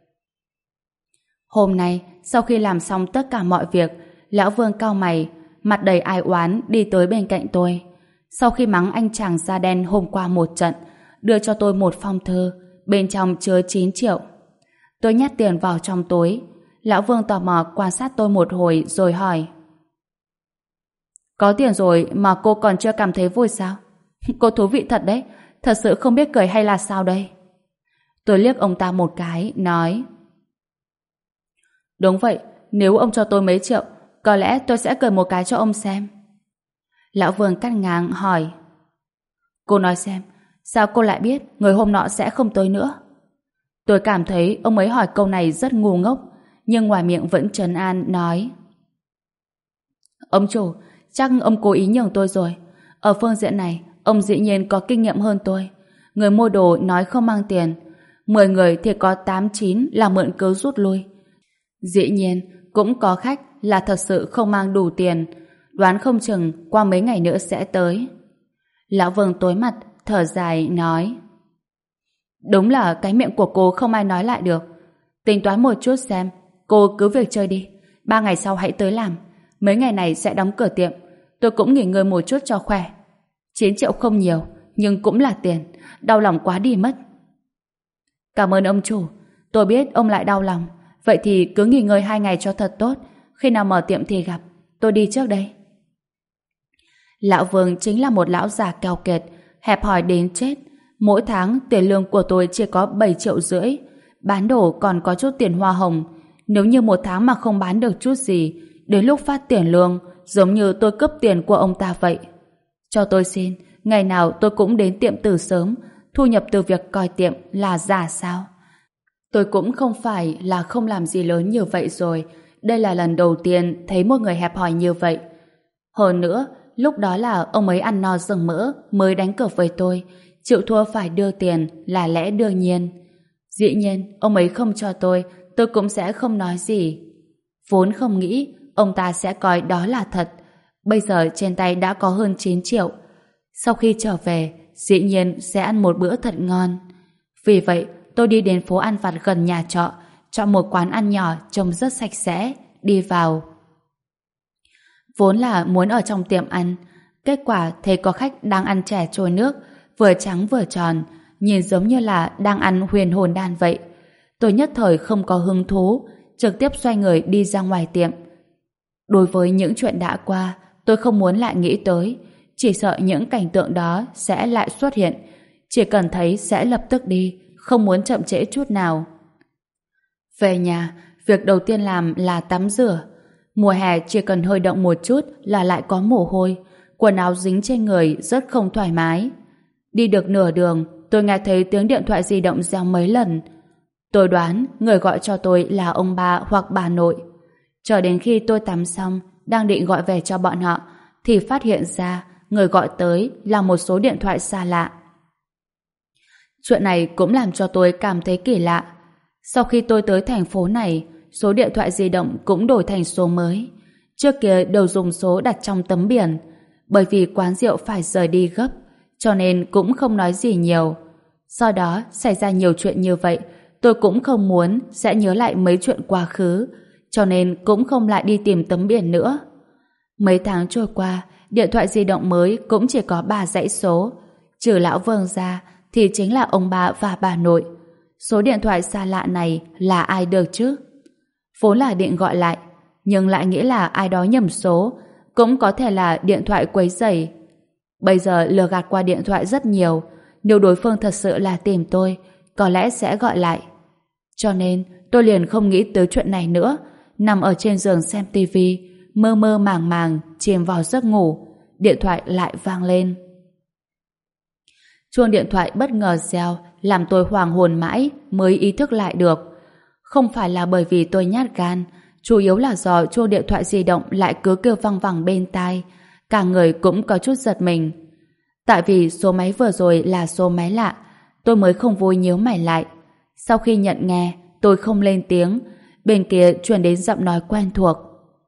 Hôm nay, sau khi làm xong tất cả mọi việc, Lão Vương cau mày, mặt đầy ai oán đi tới bên cạnh tôi. Sau khi mắng anh chàng da đen hôm qua một trận, đưa cho tôi một phong thư, bên trong chứa chín triệu. Tôi nhét tiền vào trong túi. Lão Vương tò mò quan sát tôi một hồi rồi hỏi. Có tiền rồi mà cô còn chưa cảm thấy vui sao? Cô thú vị thật đấy, thật sự không biết cười hay là sao đây? Tôi liếc ông ta một cái, nói. Đúng vậy, nếu ông cho tôi mấy triệu, có lẽ tôi sẽ cười một cái cho ông xem. Lão Vương cắt ngang hỏi. Cô nói xem, sao cô lại biết người hôm nọ sẽ không tới nữa? Tôi cảm thấy ông ấy hỏi câu này rất ngu ngốc, nhưng ngoài miệng vẫn trấn an, nói. Ông chủ, chắc ông cố ý nhường tôi rồi. Ở phương diện này, ông dĩ nhiên có kinh nghiệm hơn tôi. Người mua đồ nói không mang tiền, mười người thì có tám chín là mượn cớ rút lui. Dĩ nhiên, cũng có khách là thật sự không mang đủ tiền, đoán không chừng qua mấy ngày nữa sẽ tới. Lão Vương tối mặt, thở dài, nói. Đúng là cái miệng của cô không ai nói lại được. Tính toán một chút xem, cô cứ việc chơi đi, ba ngày sau hãy tới làm. Mấy ngày này sẽ đóng cửa tiệm, tôi cũng nghỉ ngơi một chút cho khỏe. Chín triệu không nhiều, nhưng cũng là tiền, đau lòng quá đi mất. Cảm ơn ông chủ, tôi biết ông lại đau lòng, vậy thì cứ nghỉ ngơi hai ngày cho thật tốt, khi nào mở tiệm thì gặp, tôi đi trước đây. Lão Vương chính là một lão già keo kiệt, hẹp hòi đến chết. Mỗi tháng tiền lương của tôi chỉ có bảy triệu rưỡi, bán đồ còn có chút tiền hoa hồng. Nếu như một tháng mà không bán được chút gì, đến lúc phát tiền lương, giống như tôi cướp tiền của ông ta vậy. Cho tôi xin, ngày nào tôi cũng đến tiệm từ sớm, thu nhập từ việc coi tiệm là giả sao? Tôi cũng không phải là không làm gì lớn như vậy rồi, đây là lần đầu tiên thấy một người hẹp hòi như vậy. Hơn nữa, lúc đó là ông ấy ăn no rừng mỡ mới đánh cược với tôi, chịu thua phải đưa tiền là lẽ đương nhiên. Dĩ nhiên, ông ấy không cho tôi, tôi cũng sẽ không nói gì. Vốn không nghĩ ông ta sẽ coi đó là thật. Bây giờ trên tay đã có hơn chín triệu. Sau khi trở về, dĩ nhiên sẽ ăn một bữa thật ngon. Vì vậy, tôi đi đến phố ăn vặt gần nhà trọ, chọn một quán ăn nhỏ trông rất sạch sẽ, đi vào. Vốn là muốn ở trong tiệm ăn, kết quả thấy có khách đang ăn chè trôi nước, vừa trắng vừa tròn, nhìn giống như là đang ăn huyền hồn đan vậy. Tôi nhất thời không có hứng thú, trực tiếp xoay người đi ra ngoài tiệm. Đối với những chuyện đã qua, tôi không muốn lại nghĩ tới, chỉ sợ những cảnh tượng đó sẽ lại xuất hiện. Chỉ cần thấy sẽ lập tức đi, không muốn chậm trễ chút nào. Về nhà, việc đầu tiên làm là tắm rửa. Mùa hè chỉ cần hơi động một chút là lại có mồ hôi, quần áo dính trên người rất không thoải mái. Đi được nửa đường, tôi nghe thấy tiếng điện thoại di động reo mấy lần. Tôi đoán người gọi cho tôi là ông bà hoặc bà nội. Chờ đến khi tôi tắm xong, đang định gọi về cho bọn họ, thì phát hiện ra người gọi tới là một số điện thoại xa lạ. Chuyện này cũng làm cho tôi cảm thấy kỳ lạ. Sau khi tôi tới thành phố này, số điện thoại di động cũng đổi thành số mới. Trước kia đều dùng số đặt trong tấm biển. Bởi vì quán rượu phải rời đi gấp, cho nên cũng không nói gì nhiều. Sau đó xảy ra nhiều chuyện như vậy, tôi cũng không muốn sẽ nhớ lại mấy chuyện quá khứ, cho nên cũng không lại đi tìm tấm biển nữa. Mấy tháng trôi qua, điện thoại di động mới cũng chỉ có ba dãy số. Trừ lão Vương ra thì chính là ông bà và bà nội. Số điện thoại xa lạ này là ai được chứ? Vốn là định gọi lại, nhưng lại nghĩ là ai đó nhầm số, cũng có thể là điện thoại quấy rầy. Bây giờ lừa gạt qua điện thoại rất nhiều, nếu đối phương thật sự là tìm tôi, có lẽ sẽ gọi lại. Cho nên tôi liền không nghĩ tới chuyện này nữa, nằm ở trên giường xem tivi, mơ mơ màng màng chìm vào giấc ngủ. Điện thoại lại vang lên. Chuông điện thoại bất ngờ reo, làm tôi hoàng hồn mãi mới ý thức lại được. Không phải là bởi vì tôi nhát gan, chủ yếu là do chuông điện thoại di động lại cứ kêu văng vẳng bên tai, cả người cũng có chút giật mình. Tại vì số máy vừa rồi là số máy lạ, tôi mới không vui nhíu mày lại. Sau khi nhận nghe, tôi không lên tiếng, bên kia truyền đến giọng nói quen thuộc.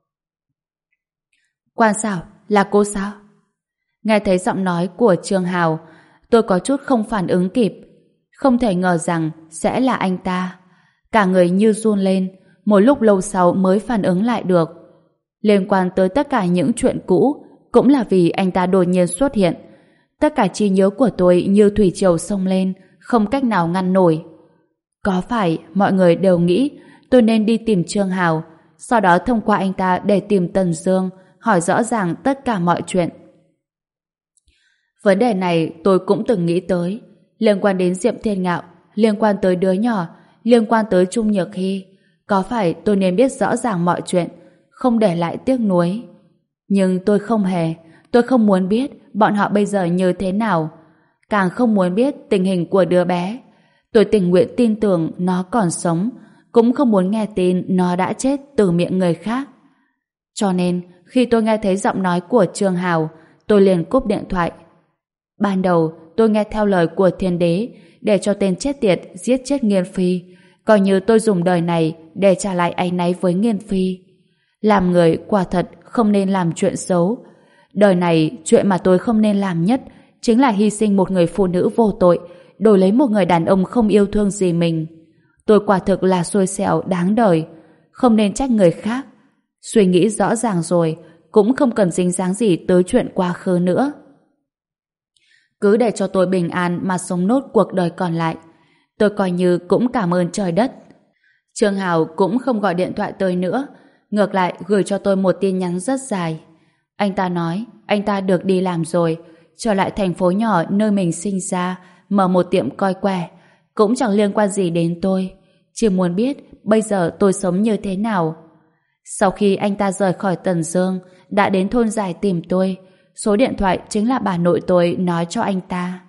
Quan Sảo, là cô sao? Nghe thấy giọng nói của Trương Hào, tôi có chút không phản ứng kịp. Không thể ngờ rằng sẽ là anh ta. Cả người như run lên, một lúc lâu sau mới phản ứng lại được. Liên quan tới tất cả những chuyện cũ, cũng là vì anh ta đột nhiên xuất hiện. Tất cả trí nhớ của tôi như thủy triều sông lên, không cách nào ngăn nổi. Có phải mọi người đều nghĩ tôi nên đi tìm Trương Hào, sau đó thông qua anh ta để tìm Tần Dương, hỏi rõ ràng tất cả mọi chuyện. Vấn đề này tôi cũng từng nghĩ tới, liên quan đến Diệm Thiên Ngạo, liên quan tới đứa nhỏ, liên quan tới Trung Nhược Hy. Có phải tôi nên biết rõ ràng mọi chuyện, không để lại tiếc nuối? Nhưng tôi không hề, tôi không muốn biết bọn họ bây giờ như thế nào, càng không muốn biết tình hình của đứa bé. Tôi tình nguyện tin tưởng nó còn sống, cũng không muốn nghe tin nó đã chết từ miệng người khác. Cho nên, khi tôi nghe thấy giọng nói của Trương Hào, tôi liền cúp điện thoại. Ban đầu, tôi nghe theo lời của Thiên Đế, để cho tên chết tiệt giết chết Nghiên Phi, coi như tôi dùng đời này để trả lại áy náy với Nghiên Phi. Làm người quả thật không nên làm chuyện xấu. Đời này, chuyện mà tôi không nên làm nhất chính là hy sinh một người phụ nữ vô tội, đổi lấy một người đàn ông không yêu thương gì mình. Tôi quả thực là xui xẻo đáng đời, không nên trách người khác. Suy nghĩ rõ ràng rồi, cũng không cần dính dáng gì tới chuyện quá khứ nữa. Cứ để cho tôi bình an mà sống nốt cuộc đời còn lại. Tôi coi như cũng cảm ơn trời đất. Trương Hào cũng không gọi điện thoại tới nữa, ngược lại gửi cho tôi một tin nhắn rất dài. Anh ta nói anh ta được đi làm rồi, trở lại thành phố nhỏ nơi mình sinh ra, mở một tiệm coi quẻ, cũng chẳng liên quan gì đến tôi. Chỉ muốn biết bây giờ tôi sống như thế nào. Sau khi anh ta rời khỏi Tần Dương, đã đến thôn Giải tìm tôi. Số điện thoại chính là bà nội tôi nói cho anh ta.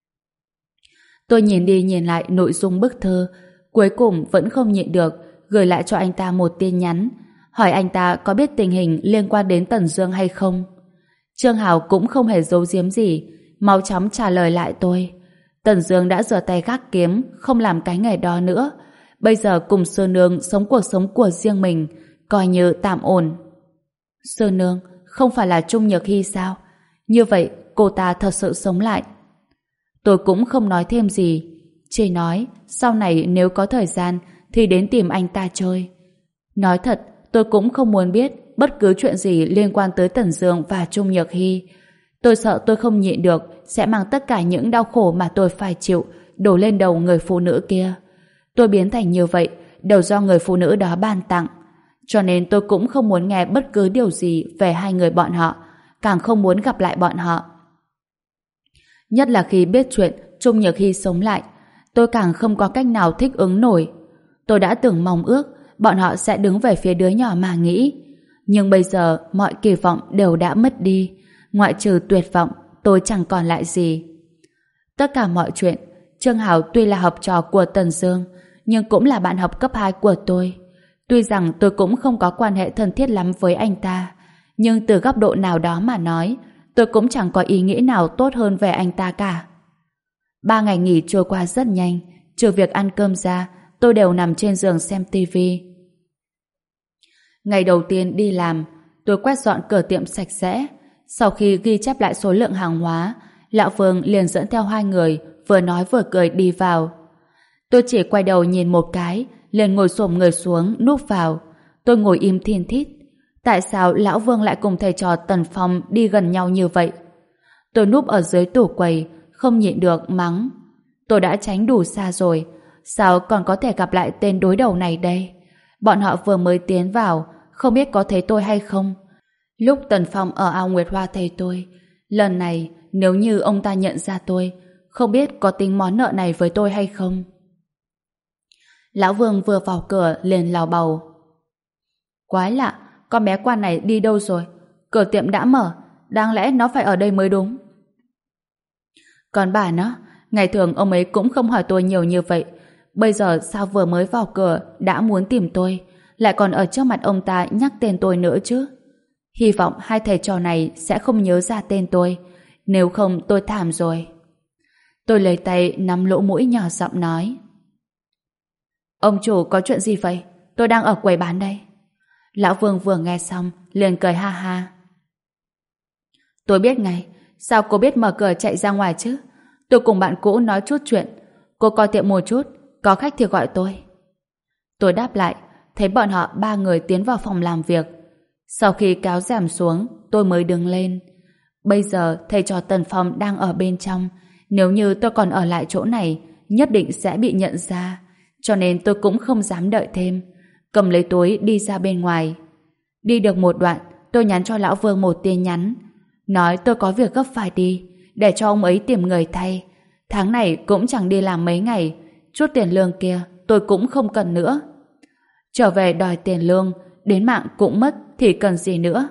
Tôi nhìn đi nhìn lại nội dung bức thư, cuối cùng vẫn không nhịn được, gửi lại cho anh ta một tin nhắn, hỏi anh ta có biết tình hình liên quan đến Tần Dương hay không. Trương Hào cũng không hề giấu giếm gì, mau chóng trả lời lại tôi. Tần Dương đã rửa tay gác kiếm, không làm cái nghề đó nữa. Bây giờ cùng Sư Nương sống cuộc sống của riêng mình, coi như tạm ổn. Sư Nương không phải là Trung Nhược Hy sao? Như vậy cô ta thật sự sống lại. Tôi cũng không nói thêm gì, chỉ nói sau này nếu có thời gian thì đến tìm anh ta chơi. Nói thật, tôi cũng không muốn biết bất cứ chuyện gì liên quan tới Tần Dương và Trung Nhược Hy. Tôi sợ tôi không nhịn được sẽ mang tất cả những đau khổ mà tôi phải chịu đổ lên đầu người phụ nữ kia. Tôi biến thành như vậy đều do người phụ nữ đó ban tặng. Cho nên tôi cũng không muốn nghe bất cứ điều gì về hai người bọn họ, càng không muốn gặp lại bọn họ. Nhất là khi biết chuyện Trung Nhược Hy sống lại, tôi càng không có cách nào thích ứng nổi. Tôi đã từng mong ước bọn họ sẽ đứng về phía đứa nhỏ mà nghĩ. Nhưng bây giờ mọi kỳ vọng đều đã mất đi. Ngoại trừ tuyệt vọng, tôi chẳng còn lại gì. Tất cả mọi chuyện, Trương Hào tuy là học trò của Tần Dương, nhưng cũng là bạn học cấp hai của tôi. Tuy rằng tôi cũng không có quan hệ thân thiết lắm với anh ta, nhưng từ góc độ nào đó mà nói, tôi cũng chẳng có ý nghĩ nào tốt hơn về anh ta cả. Ba ngày nghỉ trôi qua rất nhanh, trừ việc ăn cơm ra, tôi đều nằm trên giường xem tivi. Ngày đầu tiên đi làm, tôi quét dọn cửa tiệm sạch sẽ. Sau khi ghi chép lại số lượng hàng hóa, Lão Vương liền dẫn theo hai người, vừa nói vừa cười đi vào. Tôi chỉ quay đầu nhìn một cái, liền ngồi xổm người xuống, núp vào. Tôi ngồi im thiên thít. Tại sao Lão Vương lại cùng thầy trò Tần Phong đi gần nhau như vậy? Tôi núp ở dưới tủ quầy, không nhịn được mắng. Tôi đã tránh đủ xa rồi, sao còn có thể gặp lại tên đối đầu này đây? Bọn họ vừa mới tiến vào, không biết có thấy tôi hay không. Lúc Tần Phong ở ao Nguyệt Hoa thấy tôi, lần này nếu như ông ta nhận ra tôi, không biết có tính món nợ này với tôi hay không. Lão Vương vừa vào cửa liền lào bầu. Quái lạ, con bé quan này đi đâu rồi? Cửa tiệm đã mở, đáng lẽ nó phải ở đây mới đúng. Còn bà nó, ngày thường ông ấy cũng không hỏi tôi nhiều như vậy. Bây giờ sao vừa mới vào cửa đã muốn tìm tôi, lại còn ở trước mặt ông ta nhắc tên tôi nữa chứ? Hy vọng hai thầy trò này sẽ không nhớ ra tên tôi, nếu không tôi thảm rồi. Tôi lấy tay nắm lỗ mũi nhỏ giọng nói. Ông chủ có chuyện gì vậy? Tôi đang ở quầy bán đây. Lão Vương vừa nghe xong liền cười ha ha. Tôi biết ngay, sao cô biết mở cửa chạy ra ngoài chứ? Tôi cùng bạn cũ nói chút chuyện, cô coi tiệm một chút, có khách thì gọi tôi. Tôi đáp lại, thấy bọn họ ba người tiến vào phòng làm việc. Sau khi kéo rèm xuống, tôi mới đứng lên. Bây giờ thầy trò Tần Phong đang ở bên trong, nếu như tôi còn ở lại chỗ này, nhất định sẽ bị nhận ra, cho nên tôi cũng không dám đợi thêm, cầm lấy túi đi ra bên ngoài. Đi được một đoạn, tôi nhắn cho Lão Vương một tin nhắn, nói tôi có việc gấp phải đi, để cho ông ấy tìm người thay. Tháng này cũng chẳng đi làm mấy ngày, chút tiền lương kia tôi cũng không cần nữa. Trở về đòi tiền lương, đến mạng cũng mất thì cần gì nữa.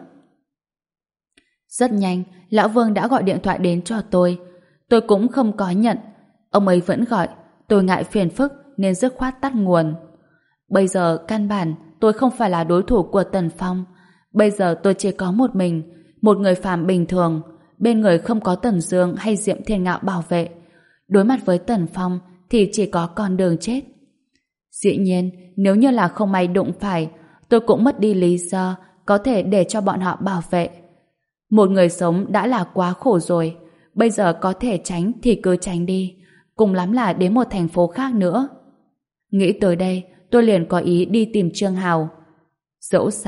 Rất nhanh, Lão Vương đã gọi điện thoại đến cho tôi. Tôi cũng không có nhận. Ông ấy vẫn gọi, tôi ngại phiền phức nên dứt khoát tắt nguồn. Bây giờ căn bản tôi không phải là đối thủ của Tần Phong. Bây giờ tôi chỉ có một mình, một người phàm bình thường, bên người không có Tần Dương hay Diệm Thiên Ngạo bảo vệ. Đối mặt với Tần Phong thì chỉ có con đường chết. Dĩ nhiên, nếu như là không may đụng phải, tôi cũng mất đi lý do có thể để cho bọn họ bảo vệ. Một người sống đã là quá khổ rồi, bây giờ có thể tránh thì cứ tránh đi, cùng lắm là đến một thành phố khác nữa. Nghĩ tới đây, tôi liền có ý đi tìm Trương Hào. Dẫu sao,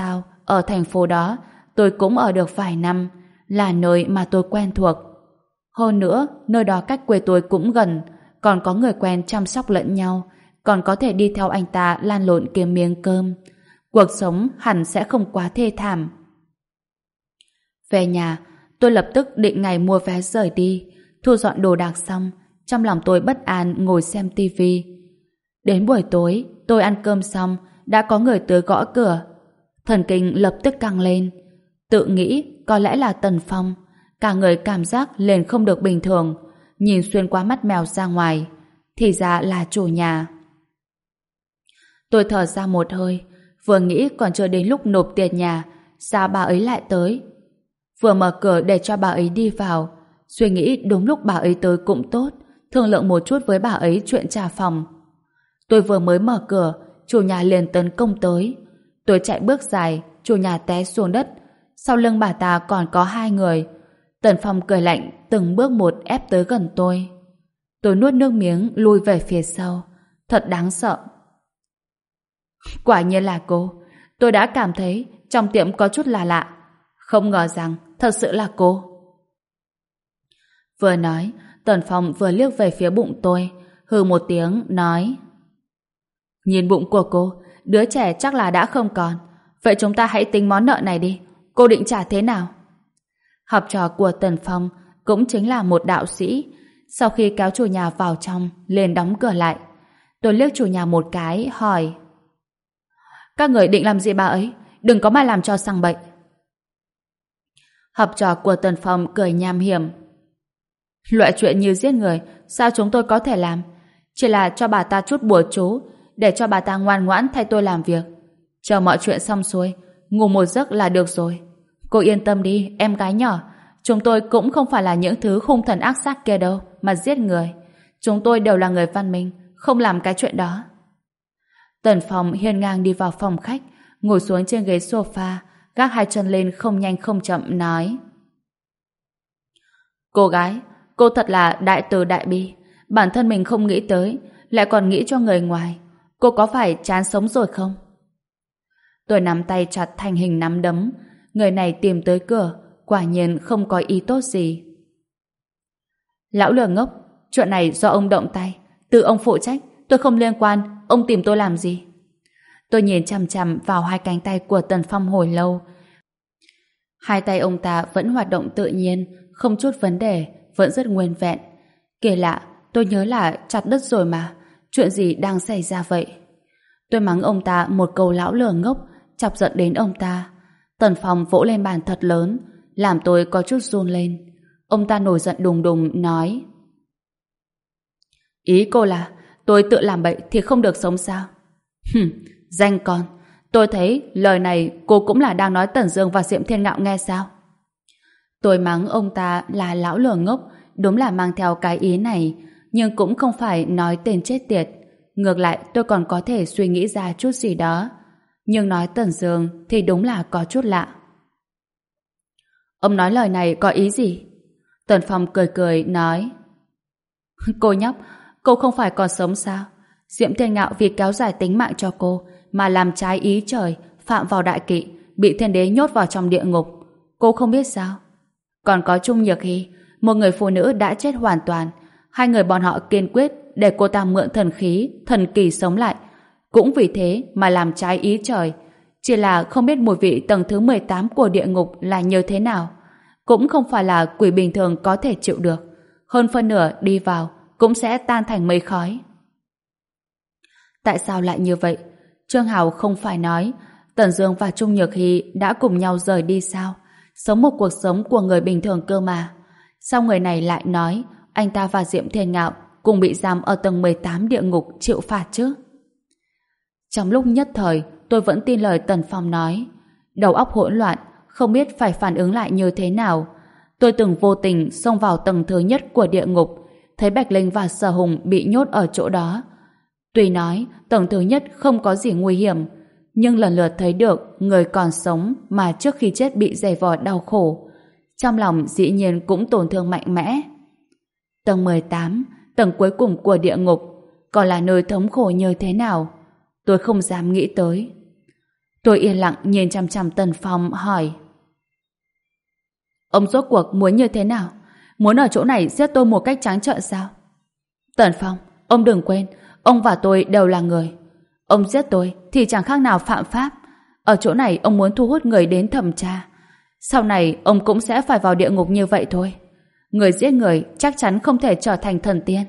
ở thành phố đó, tôi cũng ở được vài năm, là nơi mà tôi quen thuộc. Hơn nữa, nơi đó cách quê tôi cũng gần, còn có người quen chăm sóc lẫn nhau, còn có thể đi theo anh ta lan lộn kiếm miếng cơm. Cuộc sống hẳn sẽ không quá thê thảm. Về nhà, tôi lập tức định ngày mua vé rời đi, thu dọn đồ đạc xong, trong lòng tôi bất an ngồi xem tivi. Đến buổi tối, tôi ăn cơm xong, đã có người tới gõ cửa. Thần kinh lập tức căng lên. Tự nghĩ có lẽ là Tần Phong. Cả người cảm giác liền không được bình thường, nhìn xuyên qua mắt mèo ra ngoài. Thì ra là chủ nhà. Tôi thở ra một hơi, vừa nghĩ còn chưa đến lúc nộp tiền nhà, sao bà ấy lại tới. Vừa mở cửa để cho bà ấy đi vào, suy nghĩ đúng lúc bà ấy tới cũng tốt, thương lượng một chút với bà ấy chuyện trả phòng. Tôi vừa mới mở cửa, chủ nhà liền tấn công tới. Tôi chạy bước dài, chủ nhà té xuống đất. Sau lưng bà ta còn có hai người. Tần Phong cười lạnh, từng bước một ép tới gần tôi. Tôi nuốt nước miếng, lui về phía sau. Thật đáng sợ. Quả nhiên là cô. Tôi đã cảm thấy trong tiệm có chút là lạ. Không ngờ rằng thật sự là cô. Vừa nói, Tần Phong vừa liếc về phía bụng tôi, hừ một tiếng, nói: Nhìn bụng của cô, đứa trẻ chắc là đã không còn. Vậy chúng ta hãy tính món nợ này đi. Cô định trả thế nào? Học trò của Tần Phong cũng chính là một đạo sĩ. Sau khi kéo chủ nhà vào trong, liền đóng cửa lại. Tôi liếc chủ nhà một cái, hỏi: Các người định làm gì bà ấy? Đừng có mà làm cho sang bệnh. Học trò của Tần Phong cười nham hiểm: Loại chuyện như giết người, sao chúng tôi có thể làm? Chỉ là cho bà ta chút bùa chú, để cho bà ta ngoan ngoãn thay tôi làm việc. Chờ mọi chuyện xong xuôi, ngủ một giấc là được rồi. Cô yên tâm đi, em gái nhỏ. Chúng tôi cũng không phải là những thứ hung thần ác sát kia đâu, mà giết người. Chúng tôi đều là người văn minh, không làm cái chuyện đó. Tần Phong hiên ngang đi vào phòng khách, ngồi xuống trên ghế sofa, gác hai chân lên không nhanh không chậm, nói: Cô gái, cô thật là đại từ đại bi. Bản thân mình không nghĩ tới, lại còn nghĩ cho người ngoài. Cô có phải chán sống rồi không? Tôi nắm tay chặt thành hình nắm đấm. Người này tìm tới cửa, quả nhiên không có ý tốt gì. Lão lừa ngốc, chuyện này do ông động tay, tự ông phụ trách, tôi không liên quan, ông tìm tôi làm gì? Tôi nhìn chằm chằm vào hai cánh tay của Tần Phong hồi lâu. Hai tay ông ta vẫn hoạt động tự nhiên, không chút vấn đề, vẫn rất nguyên vẹn. Kỳ lạ, tôi nhớ là chặt đứt rồi mà, chuyện gì đang xảy ra vậy? Tôi mắng ông ta một câu lão lừa ngốc, chọc giận đến ông ta. Tần Phong vỗ lên bàn thật lớn, làm tôi có chút run lên. Ông ta nổi giận đùng đùng, nói: Ý cô là tôi tự làm bậy thì không được sống sao? Hừm, danh con. Tôi thấy lời này cô cũng là đang nói Tần Dương và Diệm Thiên Ngạo nghe sao? Tôi mắng ông ta là lão lừa ngốc, đúng là mang theo cái ý này, nhưng cũng không phải nói tên chết tiệt. Ngược lại tôi còn có thể suy nghĩ ra chút gì đó. Nhưng nói Tần Dương thì đúng là có chút lạ. Ông nói lời này có ý gì? Tần Phong cười cười nói: Cô nhóc, cô không phải còn sống sao? Diệm Thiên Ngạo vì kéo dài tính mạng cho cô mà làm trái ý trời, phạm vào đại kỵ, bị thiên đế nhốt vào trong địa ngục. Cô không biết sao? Còn có Trung Nhược Hy, một người phụ nữ đã chết hoàn toàn. Hai người bọn họ kiên quyết để cô ta mượn thần khí, thần kỳ sống lại. Cũng vì thế mà làm trái ý trời. Chỉ là không biết mùi vị tầng thứ mười tám của địa ngục là như thế nào. Cũng không phải là quỷ bình thường có thể chịu được. Hơn phân nửa đi vào cũng sẽ tan thành mây khói. Tại sao lại như vậy? Trương Hào không phải nói Tần Dương và Trung Nhược Hy đã cùng nhau rời đi sao? Sống một cuộc sống của người bình thường cơ mà. Sao người này lại nói anh ta và Diệm Thiên Ngạo cùng bị giam ở tầng mười tám địa ngục chịu phạt chứ? Trong lúc nhất thời tôi vẫn tin lời Tần Phong nói. Đầu óc hỗn loạn, không biết phải phản ứng lại như thế nào. Tôi từng vô tình xông vào tầng thứ nhất của địa ngục, thấy Bạch Linh và Sở Hùng bị nhốt ở chỗ đó. Tuy nói tầng thứ nhất không có gì nguy hiểm, nhưng lần lượt thấy được người còn sống mà trước khi chết bị giày vò đau khổ. Trong lòng dĩ nhiên cũng tổn thương mạnh mẽ. Tầng mười tám, tầng cuối cùng của địa ngục, còn là nơi thống khổ như thế nào? Tôi không dám nghĩ tới. Tôi yên lặng nhìn chằm chằm Tần Phong hỏi. Ông rốt cuộc muốn như thế nào? Muốn ở chỗ này giết tôi một cách trắng trợn sao? Tần Phong, ông đừng quên, ông và tôi đều là người. Ông giết tôi thì chẳng khác nào phạm pháp. Ở chỗ này ông muốn thu hút người đến thẩm tra. Sau này ông cũng sẽ phải vào địa ngục như vậy thôi. Người giết người chắc chắn không thể trở thành thần tiên.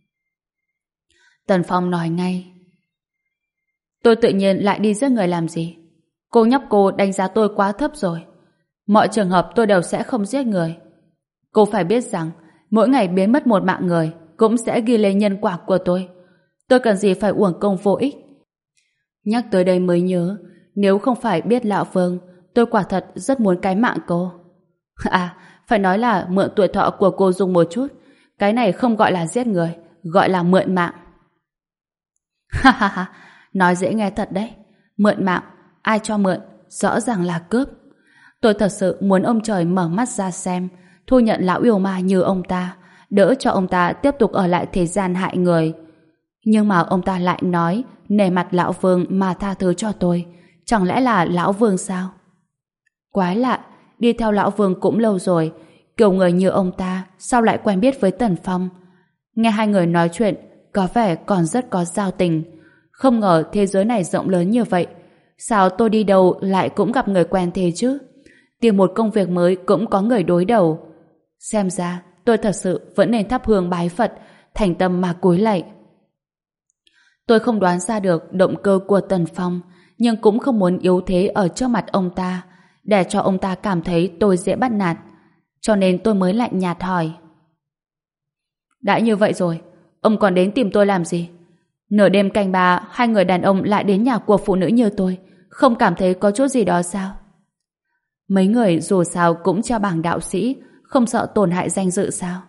Tần Phong nói ngay. Tôi tự nhiên lại đi giết người làm gì? Cô nhóc cô đánh giá tôi quá thấp rồi. Mọi trường hợp tôi đều sẽ không giết người. Cô phải biết rằng mỗi ngày biến mất một mạng người cũng sẽ ghi lên nhân quả của tôi. Tôi cần gì phải uổng công vô ích. Nhắc tới đây mới nhớ, nếu không phải biết Lão Vương, tôi quả thật rất muốn cái mạng cô. À, phải nói là mượn tuổi thọ của cô dùng một chút. Cái này không gọi là giết người, gọi là mượn mạng. Ha ha ha, nói dễ nghe thật đấy. Mượn mạng, ai cho mượn, rõ ràng là cướp. Tôi thật sự muốn ông trời mở mắt ra xem, thu nhận lão yêu ma như ông ta, đỡ cho ông ta tiếp tục ở lại thế gian hại người. Nhưng mà ông ta lại nói, nể mặt Lão Vương mà tha thứ cho tôi. Chẳng lẽ là Lão Vương sao? Quái lạ, đi theo Lão Vương cũng lâu rồi, kiểu người như ông ta sao lại quen biết với Tần Phong? Nghe hai người nói chuyện, có vẻ còn rất có giao tình. Không ngờ thế giới này rộng lớn như vậy. Sao tôi đi đâu lại cũng gặp người quen thế chứ? Tìm một công việc mới cũng có người đối đầu. Xem ra tôi thật sự vẫn nên thắp hương bái Phật, thành tâm mà cúi lạy. Tôi không đoán ra được động cơ của Tần Phong, nhưng cũng không muốn yếu thế ở trước mặt ông ta, để cho ông ta cảm thấy tôi dễ bắt nạt. Cho nên tôi mới lạnh nhạt hỏi. Đã như vậy rồi, ông còn đến tìm tôi làm gì? Nửa đêm canh ba, hai người đàn ông lại đến nhà của phụ nữ như tôi, không cảm thấy có chút gì đó sao? Mấy người dù sao cũng cho bảng đạo sĩ, không sợ tổn hại danh dự sao?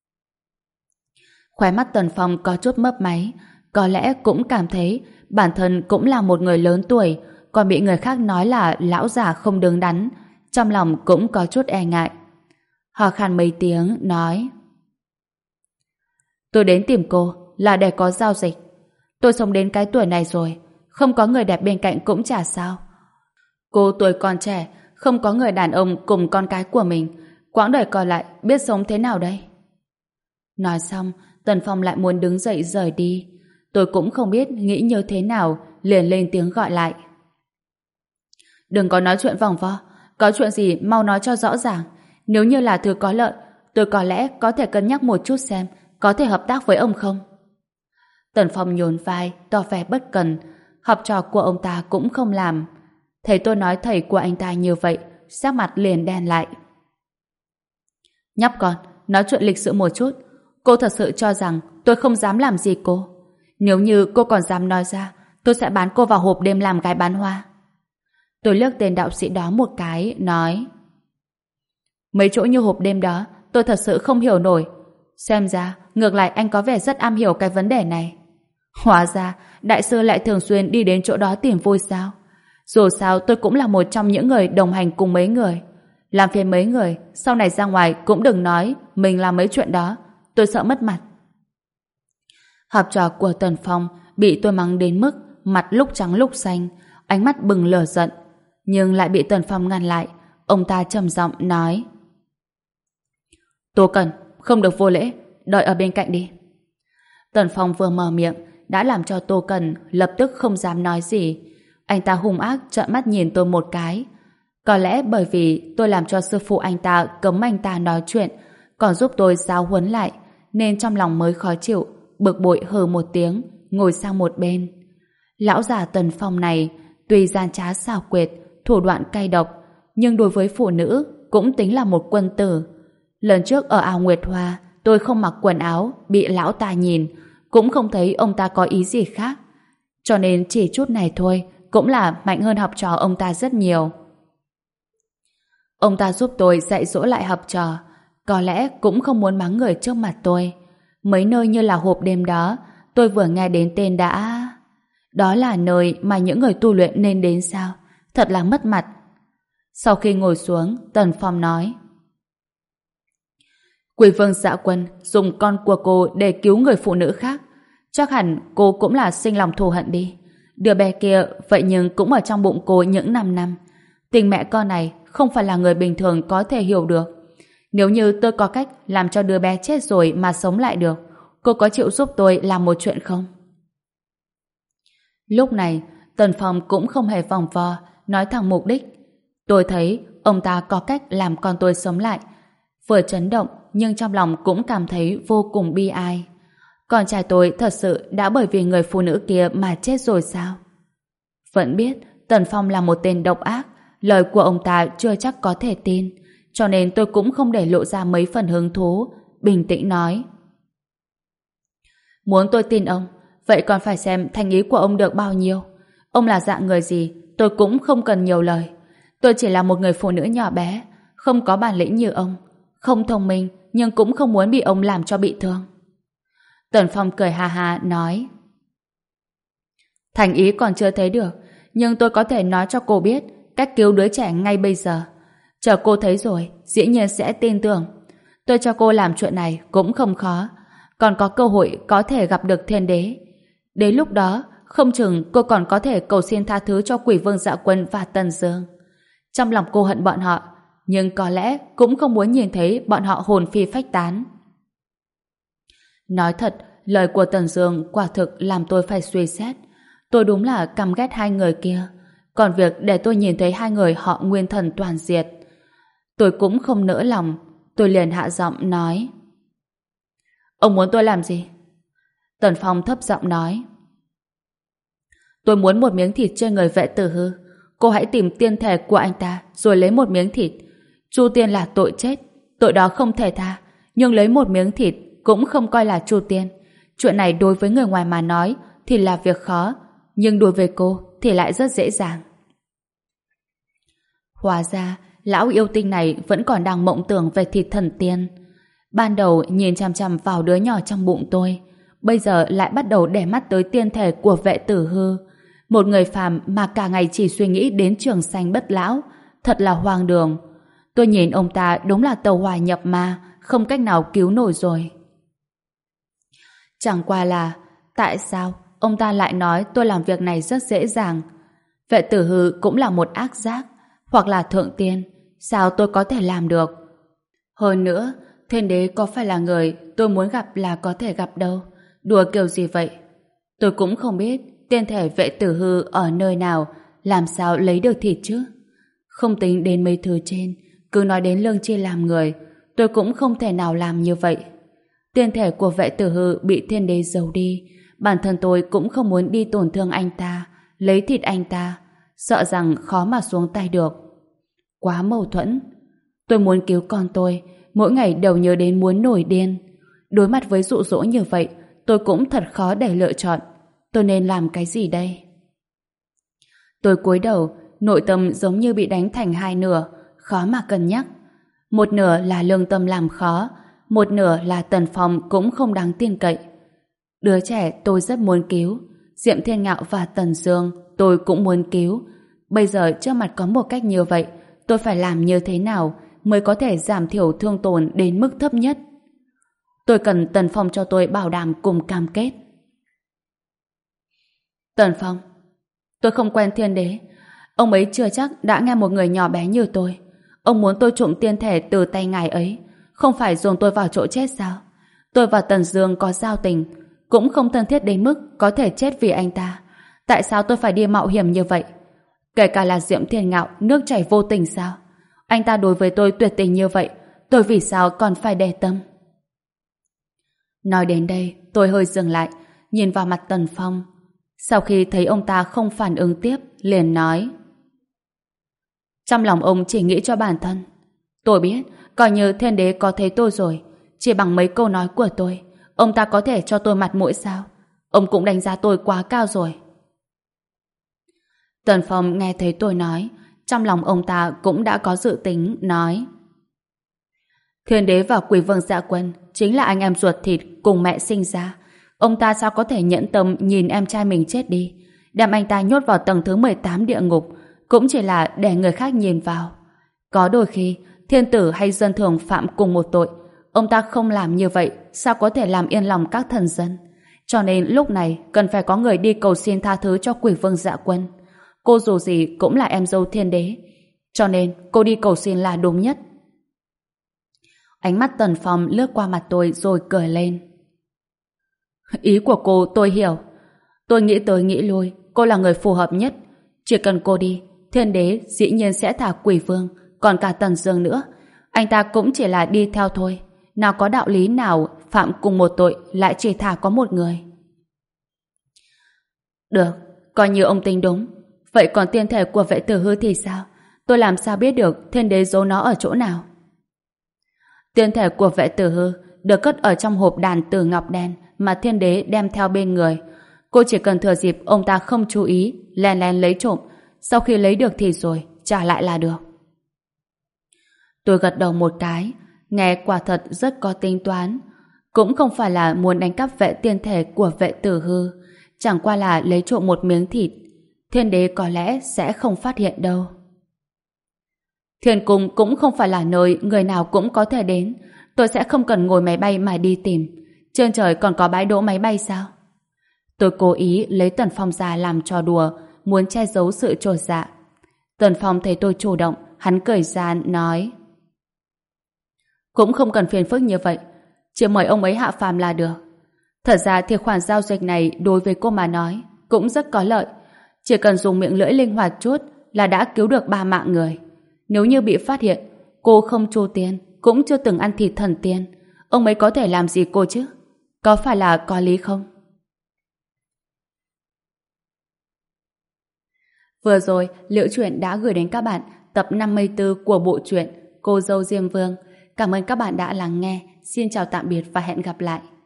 Khóe mắt Tần Phong có chút mấp máy, có lẽ cũng cảm thấy bản thân cũng là một người lớn tuổi, còn bị người khác nói là lão già không đứng đắn, trong lòng cũng có chút e ngại. Ho khan mấy tiếng, nói: Tôi đến tìm cô là để có giao dịch. Tôi sống đến cái tuổi này rồi, không có người đẹp bên cạnh cũng chả sao. Cô tuổi còn trẻ, không có người đàn ông cùng con cái của mình, quãng đời còn lại biết sống thế nào đây? Nói xong, Tần Phong lại muốn đứng dậy rời đi. Tôi cũng không biết nghĩ như thế nào, liền lên tiếng gọi lại. Đừng có nói chuyện vòng vo, có chuyện gì mau nói cho rõ ràng. Nếu như là thứ có lợi, tôi có lẽ có thể cân nhắc một chút xem có thể hợp tác với ông không. Tần Phong nhún vai, tỏ vẻ bất cần. Học trò của ông ta cũng không làm. Thấy tôi nói thầy của anh ta như vậy, sắc mặt liền đen lại. Nhóc con, nói chuyện lịch sự một chút. Cô thật sự cho rằng tôi không dám làm gì cô? Nếu như cô còn dám nói ra, tôi sẽ bán cô vào hộp đêm làm gái bán hoa. Tôi liếc tên đạo sĩ đó một cái, nói: Mấy chỗ như hộp đêm đó, tôi thật sự không hiểu nổi. Xem ra, ngược lại anh có vẻ rất am hiểu cái vấn đề này. Hóa ra, đại sư lại thường xuyên đi đến chỗ đó tìm vui sao? Dù sao tôi cũng là một trong những người đồng hành cùng mấy người. Làm phiền mấy người, sau này ra ngoài cũng đừng nói mình làm mấy chuyện đó. Tôi sợ mất mặt. Học trò của Tần Phong bị tôi mắng đến mức mặt lúc trắng lúc xanh, ánh mắt bừng lửa giận, nhưng lại bị Tần Phong ngăn lại. Ông ta trầm giọng nói: Tô Cần, không được vô lễ, đợi ở bên cạnh đi. Tần Phong vừa mở miệng đã làm cho Tô Cần lập tức không dám nói gì. Anh ta hung ác trợn mắt nhìn tôi một cái. Có lẽ bởi vì tôi làm cho sư phụ anh ta cấm anh ta nói chuyện, còn giúp tôi giáo huấn lại, nên trong lòng mới khó chịu, bực bội hừ một tiếng, ngồi sang một bên. Lão già Tần Phong này tuy gian trá xảo quyệt, thủ đoạn cay độc, nhưng đối với phụ nữ cũng tính là một quân tử. Lần trước ở ao Nguyệt Hoa, tôi không mặc quần áo, bị lão ta nhìn, cũng không thấy ông ta có ý gì khác. Cho nên chỉ chút này thôi, cũng là mạnh hơn học trò ông ta rất nhiều. Ông ta giúp tôi dạy dỗ lại học trò, có lẽ cũng không muốn mắng người trước mặt tôi. Mấy nơi như là hộp đêm đó, tôi vừa nghe đến tên đã... Đó là nơi mà những người tu luyện nên đến sao? Thật là mất mặt. Sau khi ngồi xuống, Tần Phong nói: Quỷ vương Dạ Quân dùng con của cô để cứu người phụ nữ khác. Chắc hẳn cô cũng là sinh lòng thù hận đi. Đứa bé kia vậy nhưng cũng ở trong bụng cô những năm năm. Tình mẹ con này không phải là người bình thường có thể hiểu được. Nếu như tôi có cách làm cho đứa bé chết rồi mà sống lại được, cô có chịu giúp tôi làm một chuyện không? Lúc này, Tần Phong cũng không hề vòng vo, nói thẳng mục đích. Tôi thấy ông ta có cách làm con tôi sống lại. Vừa chấn động, nhưng trong lòng cũng cảm thấy vô cùng bi ai. Con trai tôi thật sự đã bởi vì người phụ nữ kia mà chết rồi sao? Vẫn biết Tần Phong là một tên độc ác, lời của ông ta chưa chắc có thể tin, cho nên tôi cũng không để lộ ra mấy phần hứng thú, bình tĩnh nói. Muốn tôi tin ông, vậy còn phải xem thành ý của ông được bao nhiêu. Ông là dạng người gì, tôi cũng không cần nhiều lời. Tôi chỉ là một người phụ nữ nhỏ bé, không có bản lĩnh như ông, không thông minh, nhưng cũng không muốn bị ông làm cho bị thương. Tần Phong cười ha ha nói. Thành ý còn chưa thấy được, nhưng tôi có thể nói cho cô biết cách cứu đứa trẻ ngay bây giờ. Chờ cô thấy rồi, dĩ nhiên sẽ tin tưởng. Tôi cho cô làm chuyện này cũng không khó, còn có cơ hội có thể gặp được thiên đế. Đến lúc đó, không chừng cô còn có thể cầu xin tha thứ cho Quỷ Vương Dạ Quân và Tần Dương. Trong lòng cô hận bọn họ, nhưng có lẽ cũng không muốn nhìn thấy bọn họ hồn phi phách tán. Nói thật, lời của Tần Dương quả thực làm tôi phải suy xét. Tôi đúng là căm ghét hai người kia, còn việc để tôi nhìn thấy hai người họ nguyên thần toàn diệt, tôi cũng không nỡ lòng. Tôi liền hạ giọng nói. Ông muốn tôi làm gì? Tần Phong thấp giọng nói. Tôi muốn một miếng thịt trên người Vệ Tử Hư. Cô hãy tìm tiên thể của anh ta rồi lấy một miếng thịt. Chu tiên là tội chết, tội đó không thể tha, nhưng lấy một miếng thịt cũng không coi là chu tiên. Chuyện này đối với người ngoài mà nói thì là việc khó, nhưng đối với cô thì lại rất dễ dàng. Hóa ra lão yêu tinh này vẫn còn đang mộng tưởng về thịt thần tiên. Ban đầu nhìn chằm chằm vào đứa nhỏ trong bụng tôi, bây giờ lại bắt đầu để mắt tới tiên thể của Vệ Tử Hư. Một người phàm mà cả ngày chỉ suy nghĩ đến trường sanh bất lão, thật là hoang đường. Tôi nhìn ông ta đúng là tàu hỏa nhập ma, không cách nào cứu nổi rồi. Chẳng qua là, tại sao ông ta lại nói tôi làm việc này rất dễ dàng? Vệ Tử Hư cũng là một ác giác, hoặc là thượng tiên, sao tôi có thể làm được? Hơn nữa, thiên đế có phải là người tôi muốn gặp là có thể gặp đâu? Đùa kiểu gì vậy? Tôi cũng không biết tiên thể Vệ Tử Hư ở nơi nào, làm sao lấy được thịt chứ? Không tính đến mấy thứ trên, cứ nói đến lương chi làm người, tôi cũng không thể nào làm như vậy. Tiên thể của Vệ Tử Hư bị thiên đế giấu đi, bản thân tôi cũng không muốn đi tổn thương anh ta, lấy thịt anh ta, sợ rằng khó mà xuống tay được. Quá mâu thuẫn. Tôi muốn cứu con tôi, mỗi ngày đều nhớ đến muốn nổi điên. Đối mặt với dụ dỗ như vậy, tôi cũng thật khó để lựa chọn. Tôi nên làm cái gì đây? Tôi cúi đầu, nội tâm giống như bị đánh thành hai nửa, khó mà cân nhắc. Một nửa là lương tâm làm khó, một nửa là Tần Phong cũng không đáng tin cậy. Đứa trẻ tôi rất muốn cứu, Diệm Thiên Ngạo và Tần Dương tôi cũng muốn cứu. Bây giờ trước mặt có một cách như vậy, tôi phải làm như thế nào mới có thể giảm thiểu thương tổn đến mức thấp nhất? Tôi cần Tần Phong cho tôi bảo đảm cùng cam kết. Tần Phong, tôi không quen thiên đế. Ông ấy chưa chắc đã nghe một người nhỏ bé như tôi. Ông muốn tôi trộm tiên thể từ tay ngài ấy, không phải dồn tôi vào chỗ chết sao? Tôi và Tần Dương có giao tình, cũng không thân thiết đến mức có thể chết vì anh ta. Tại sao tôi phải đi mạo hiểm như vậy? Kể cả là Diệm Thiên Ngạo nước chảy vô tình sao? Anh ta đối với tôi tuyệt tình như vậy, tôi vì sao còn phải để tâm? Nói đến đây, tôi hơi dừng lại, nhìn vào mặt Tần Phong. Sau khi thấy ông ta không phản ứng tiếp, liền nói: trong lòng ông chỉ nghĩ cho bản thân. Tôi biết, coi như thiên đế có thấy tôi rồi, chỉ bằng mấy câu nói của tôi, ông ta có thể cho tôi mặt mũi sao? Ông cũng đánh giá tôi quá cao rồi. Tần Phong nghe thấy tôi nói, trong lòng ông ta cũng đã có dự tính, nói: thiên đế và Quỷ Vương Dạ Quân chính là anh em ruột thịt cùng mẹ sinh ra. Ông ta sao có thể nhẫn tâm nhìn em trai mình chết đi, đem anh ta nhốt vào tầng thứ mười tám địa ngục, cũng chỉ là để người khác nhìn vào. Có đôi khi thiên tử hay dân thường phạm cùng một tội, ông ta không làm như vậy sao có thể làm yên lòng các thần dân? Cho nên lúc này cần phải có người đi cầu xin tha thứ cho Quỷ Vương Dạ Quân. Cô dù gì cũng là em dâu thiên đế, cho nên cô đi cầu xin là đúng nhất. Ánh mắt Tần Phong lướt qua mặt tôi rồi cười lên. Ý của cô tôi hiểu. Tôi nghĩ tới nghĩ lui, cô là người phù hợp nhất. Chỉ cần cô đi, thiên đế dĩ nhiên sẽ thả Quỷ Vương, còn cả Tần Dương nữa. Anh ta cũng chỉ là đi theo thôi. Nào có đạo lý nào phạm cùng một tội lại chỉ thả có một người. Được, coi như ông tính đúng. Vậy còn tiên thể của Vệ Tử Hư thì sao? Tôi làm sao biết được thiên đế giấu nó ở chỗ nào? Tiên thể của Vệ Tử Hư được cất ở trong hộp đàn từ ngọc đen mà thiên đế đem theo bên người. Cô chỉ cần thừa dịp ông ta không chú ý, len lén lấy trộm, sau khi lấy được thì rồi trả lại là được. Tôi gật đầu một cái, nghe quả thật rất có tính toán. Cũng không phải là muốn đánh cắp vệ tiên thể của Vệ Tử Hư, chẳng qua là lấy trộm một miếng thịt. Thiên đế có lẽ sẽ không phát hiện đâu. Thiên cung cũng không phải là nơi người nào cũng có thể đến. Tôi sẽ không cần ngồi máy bay mà đi tìm. Trên trời còn có bãi đỗ máy bay sao? Tôi cố ý lấy Tần Phong ra làm trò đùa, muốn che giấu sự chột dạ. Tần Phong thấy tôi chủ động, hắn cười ra nói: cũng không cần phiền phức như vậy, chỉ mời ông ấy hạ phàm là được. Thật ra thì khoản giao dịch này đối với cô mà nói cũng rất có lợi. Chỉ cần dùng miệng lưỡi linh hoạt chút là đã cứu được ba mạng người. Nếu như bị phát hiện cô không chu tiên, cũng chưa từng ăn thịt thần tiên, ông ấy có thể làm gì cô chứ? Có phải là có lý không? Vừa rồi, Liễu Chuyện đã gửi đến các bạn tập năm mươi tư của bộ truyện Cô dâu Diêm Vương. Cảm ơn các bạn đã lắng nghe. Xin chào tạm biệt và hẹn gặp lại.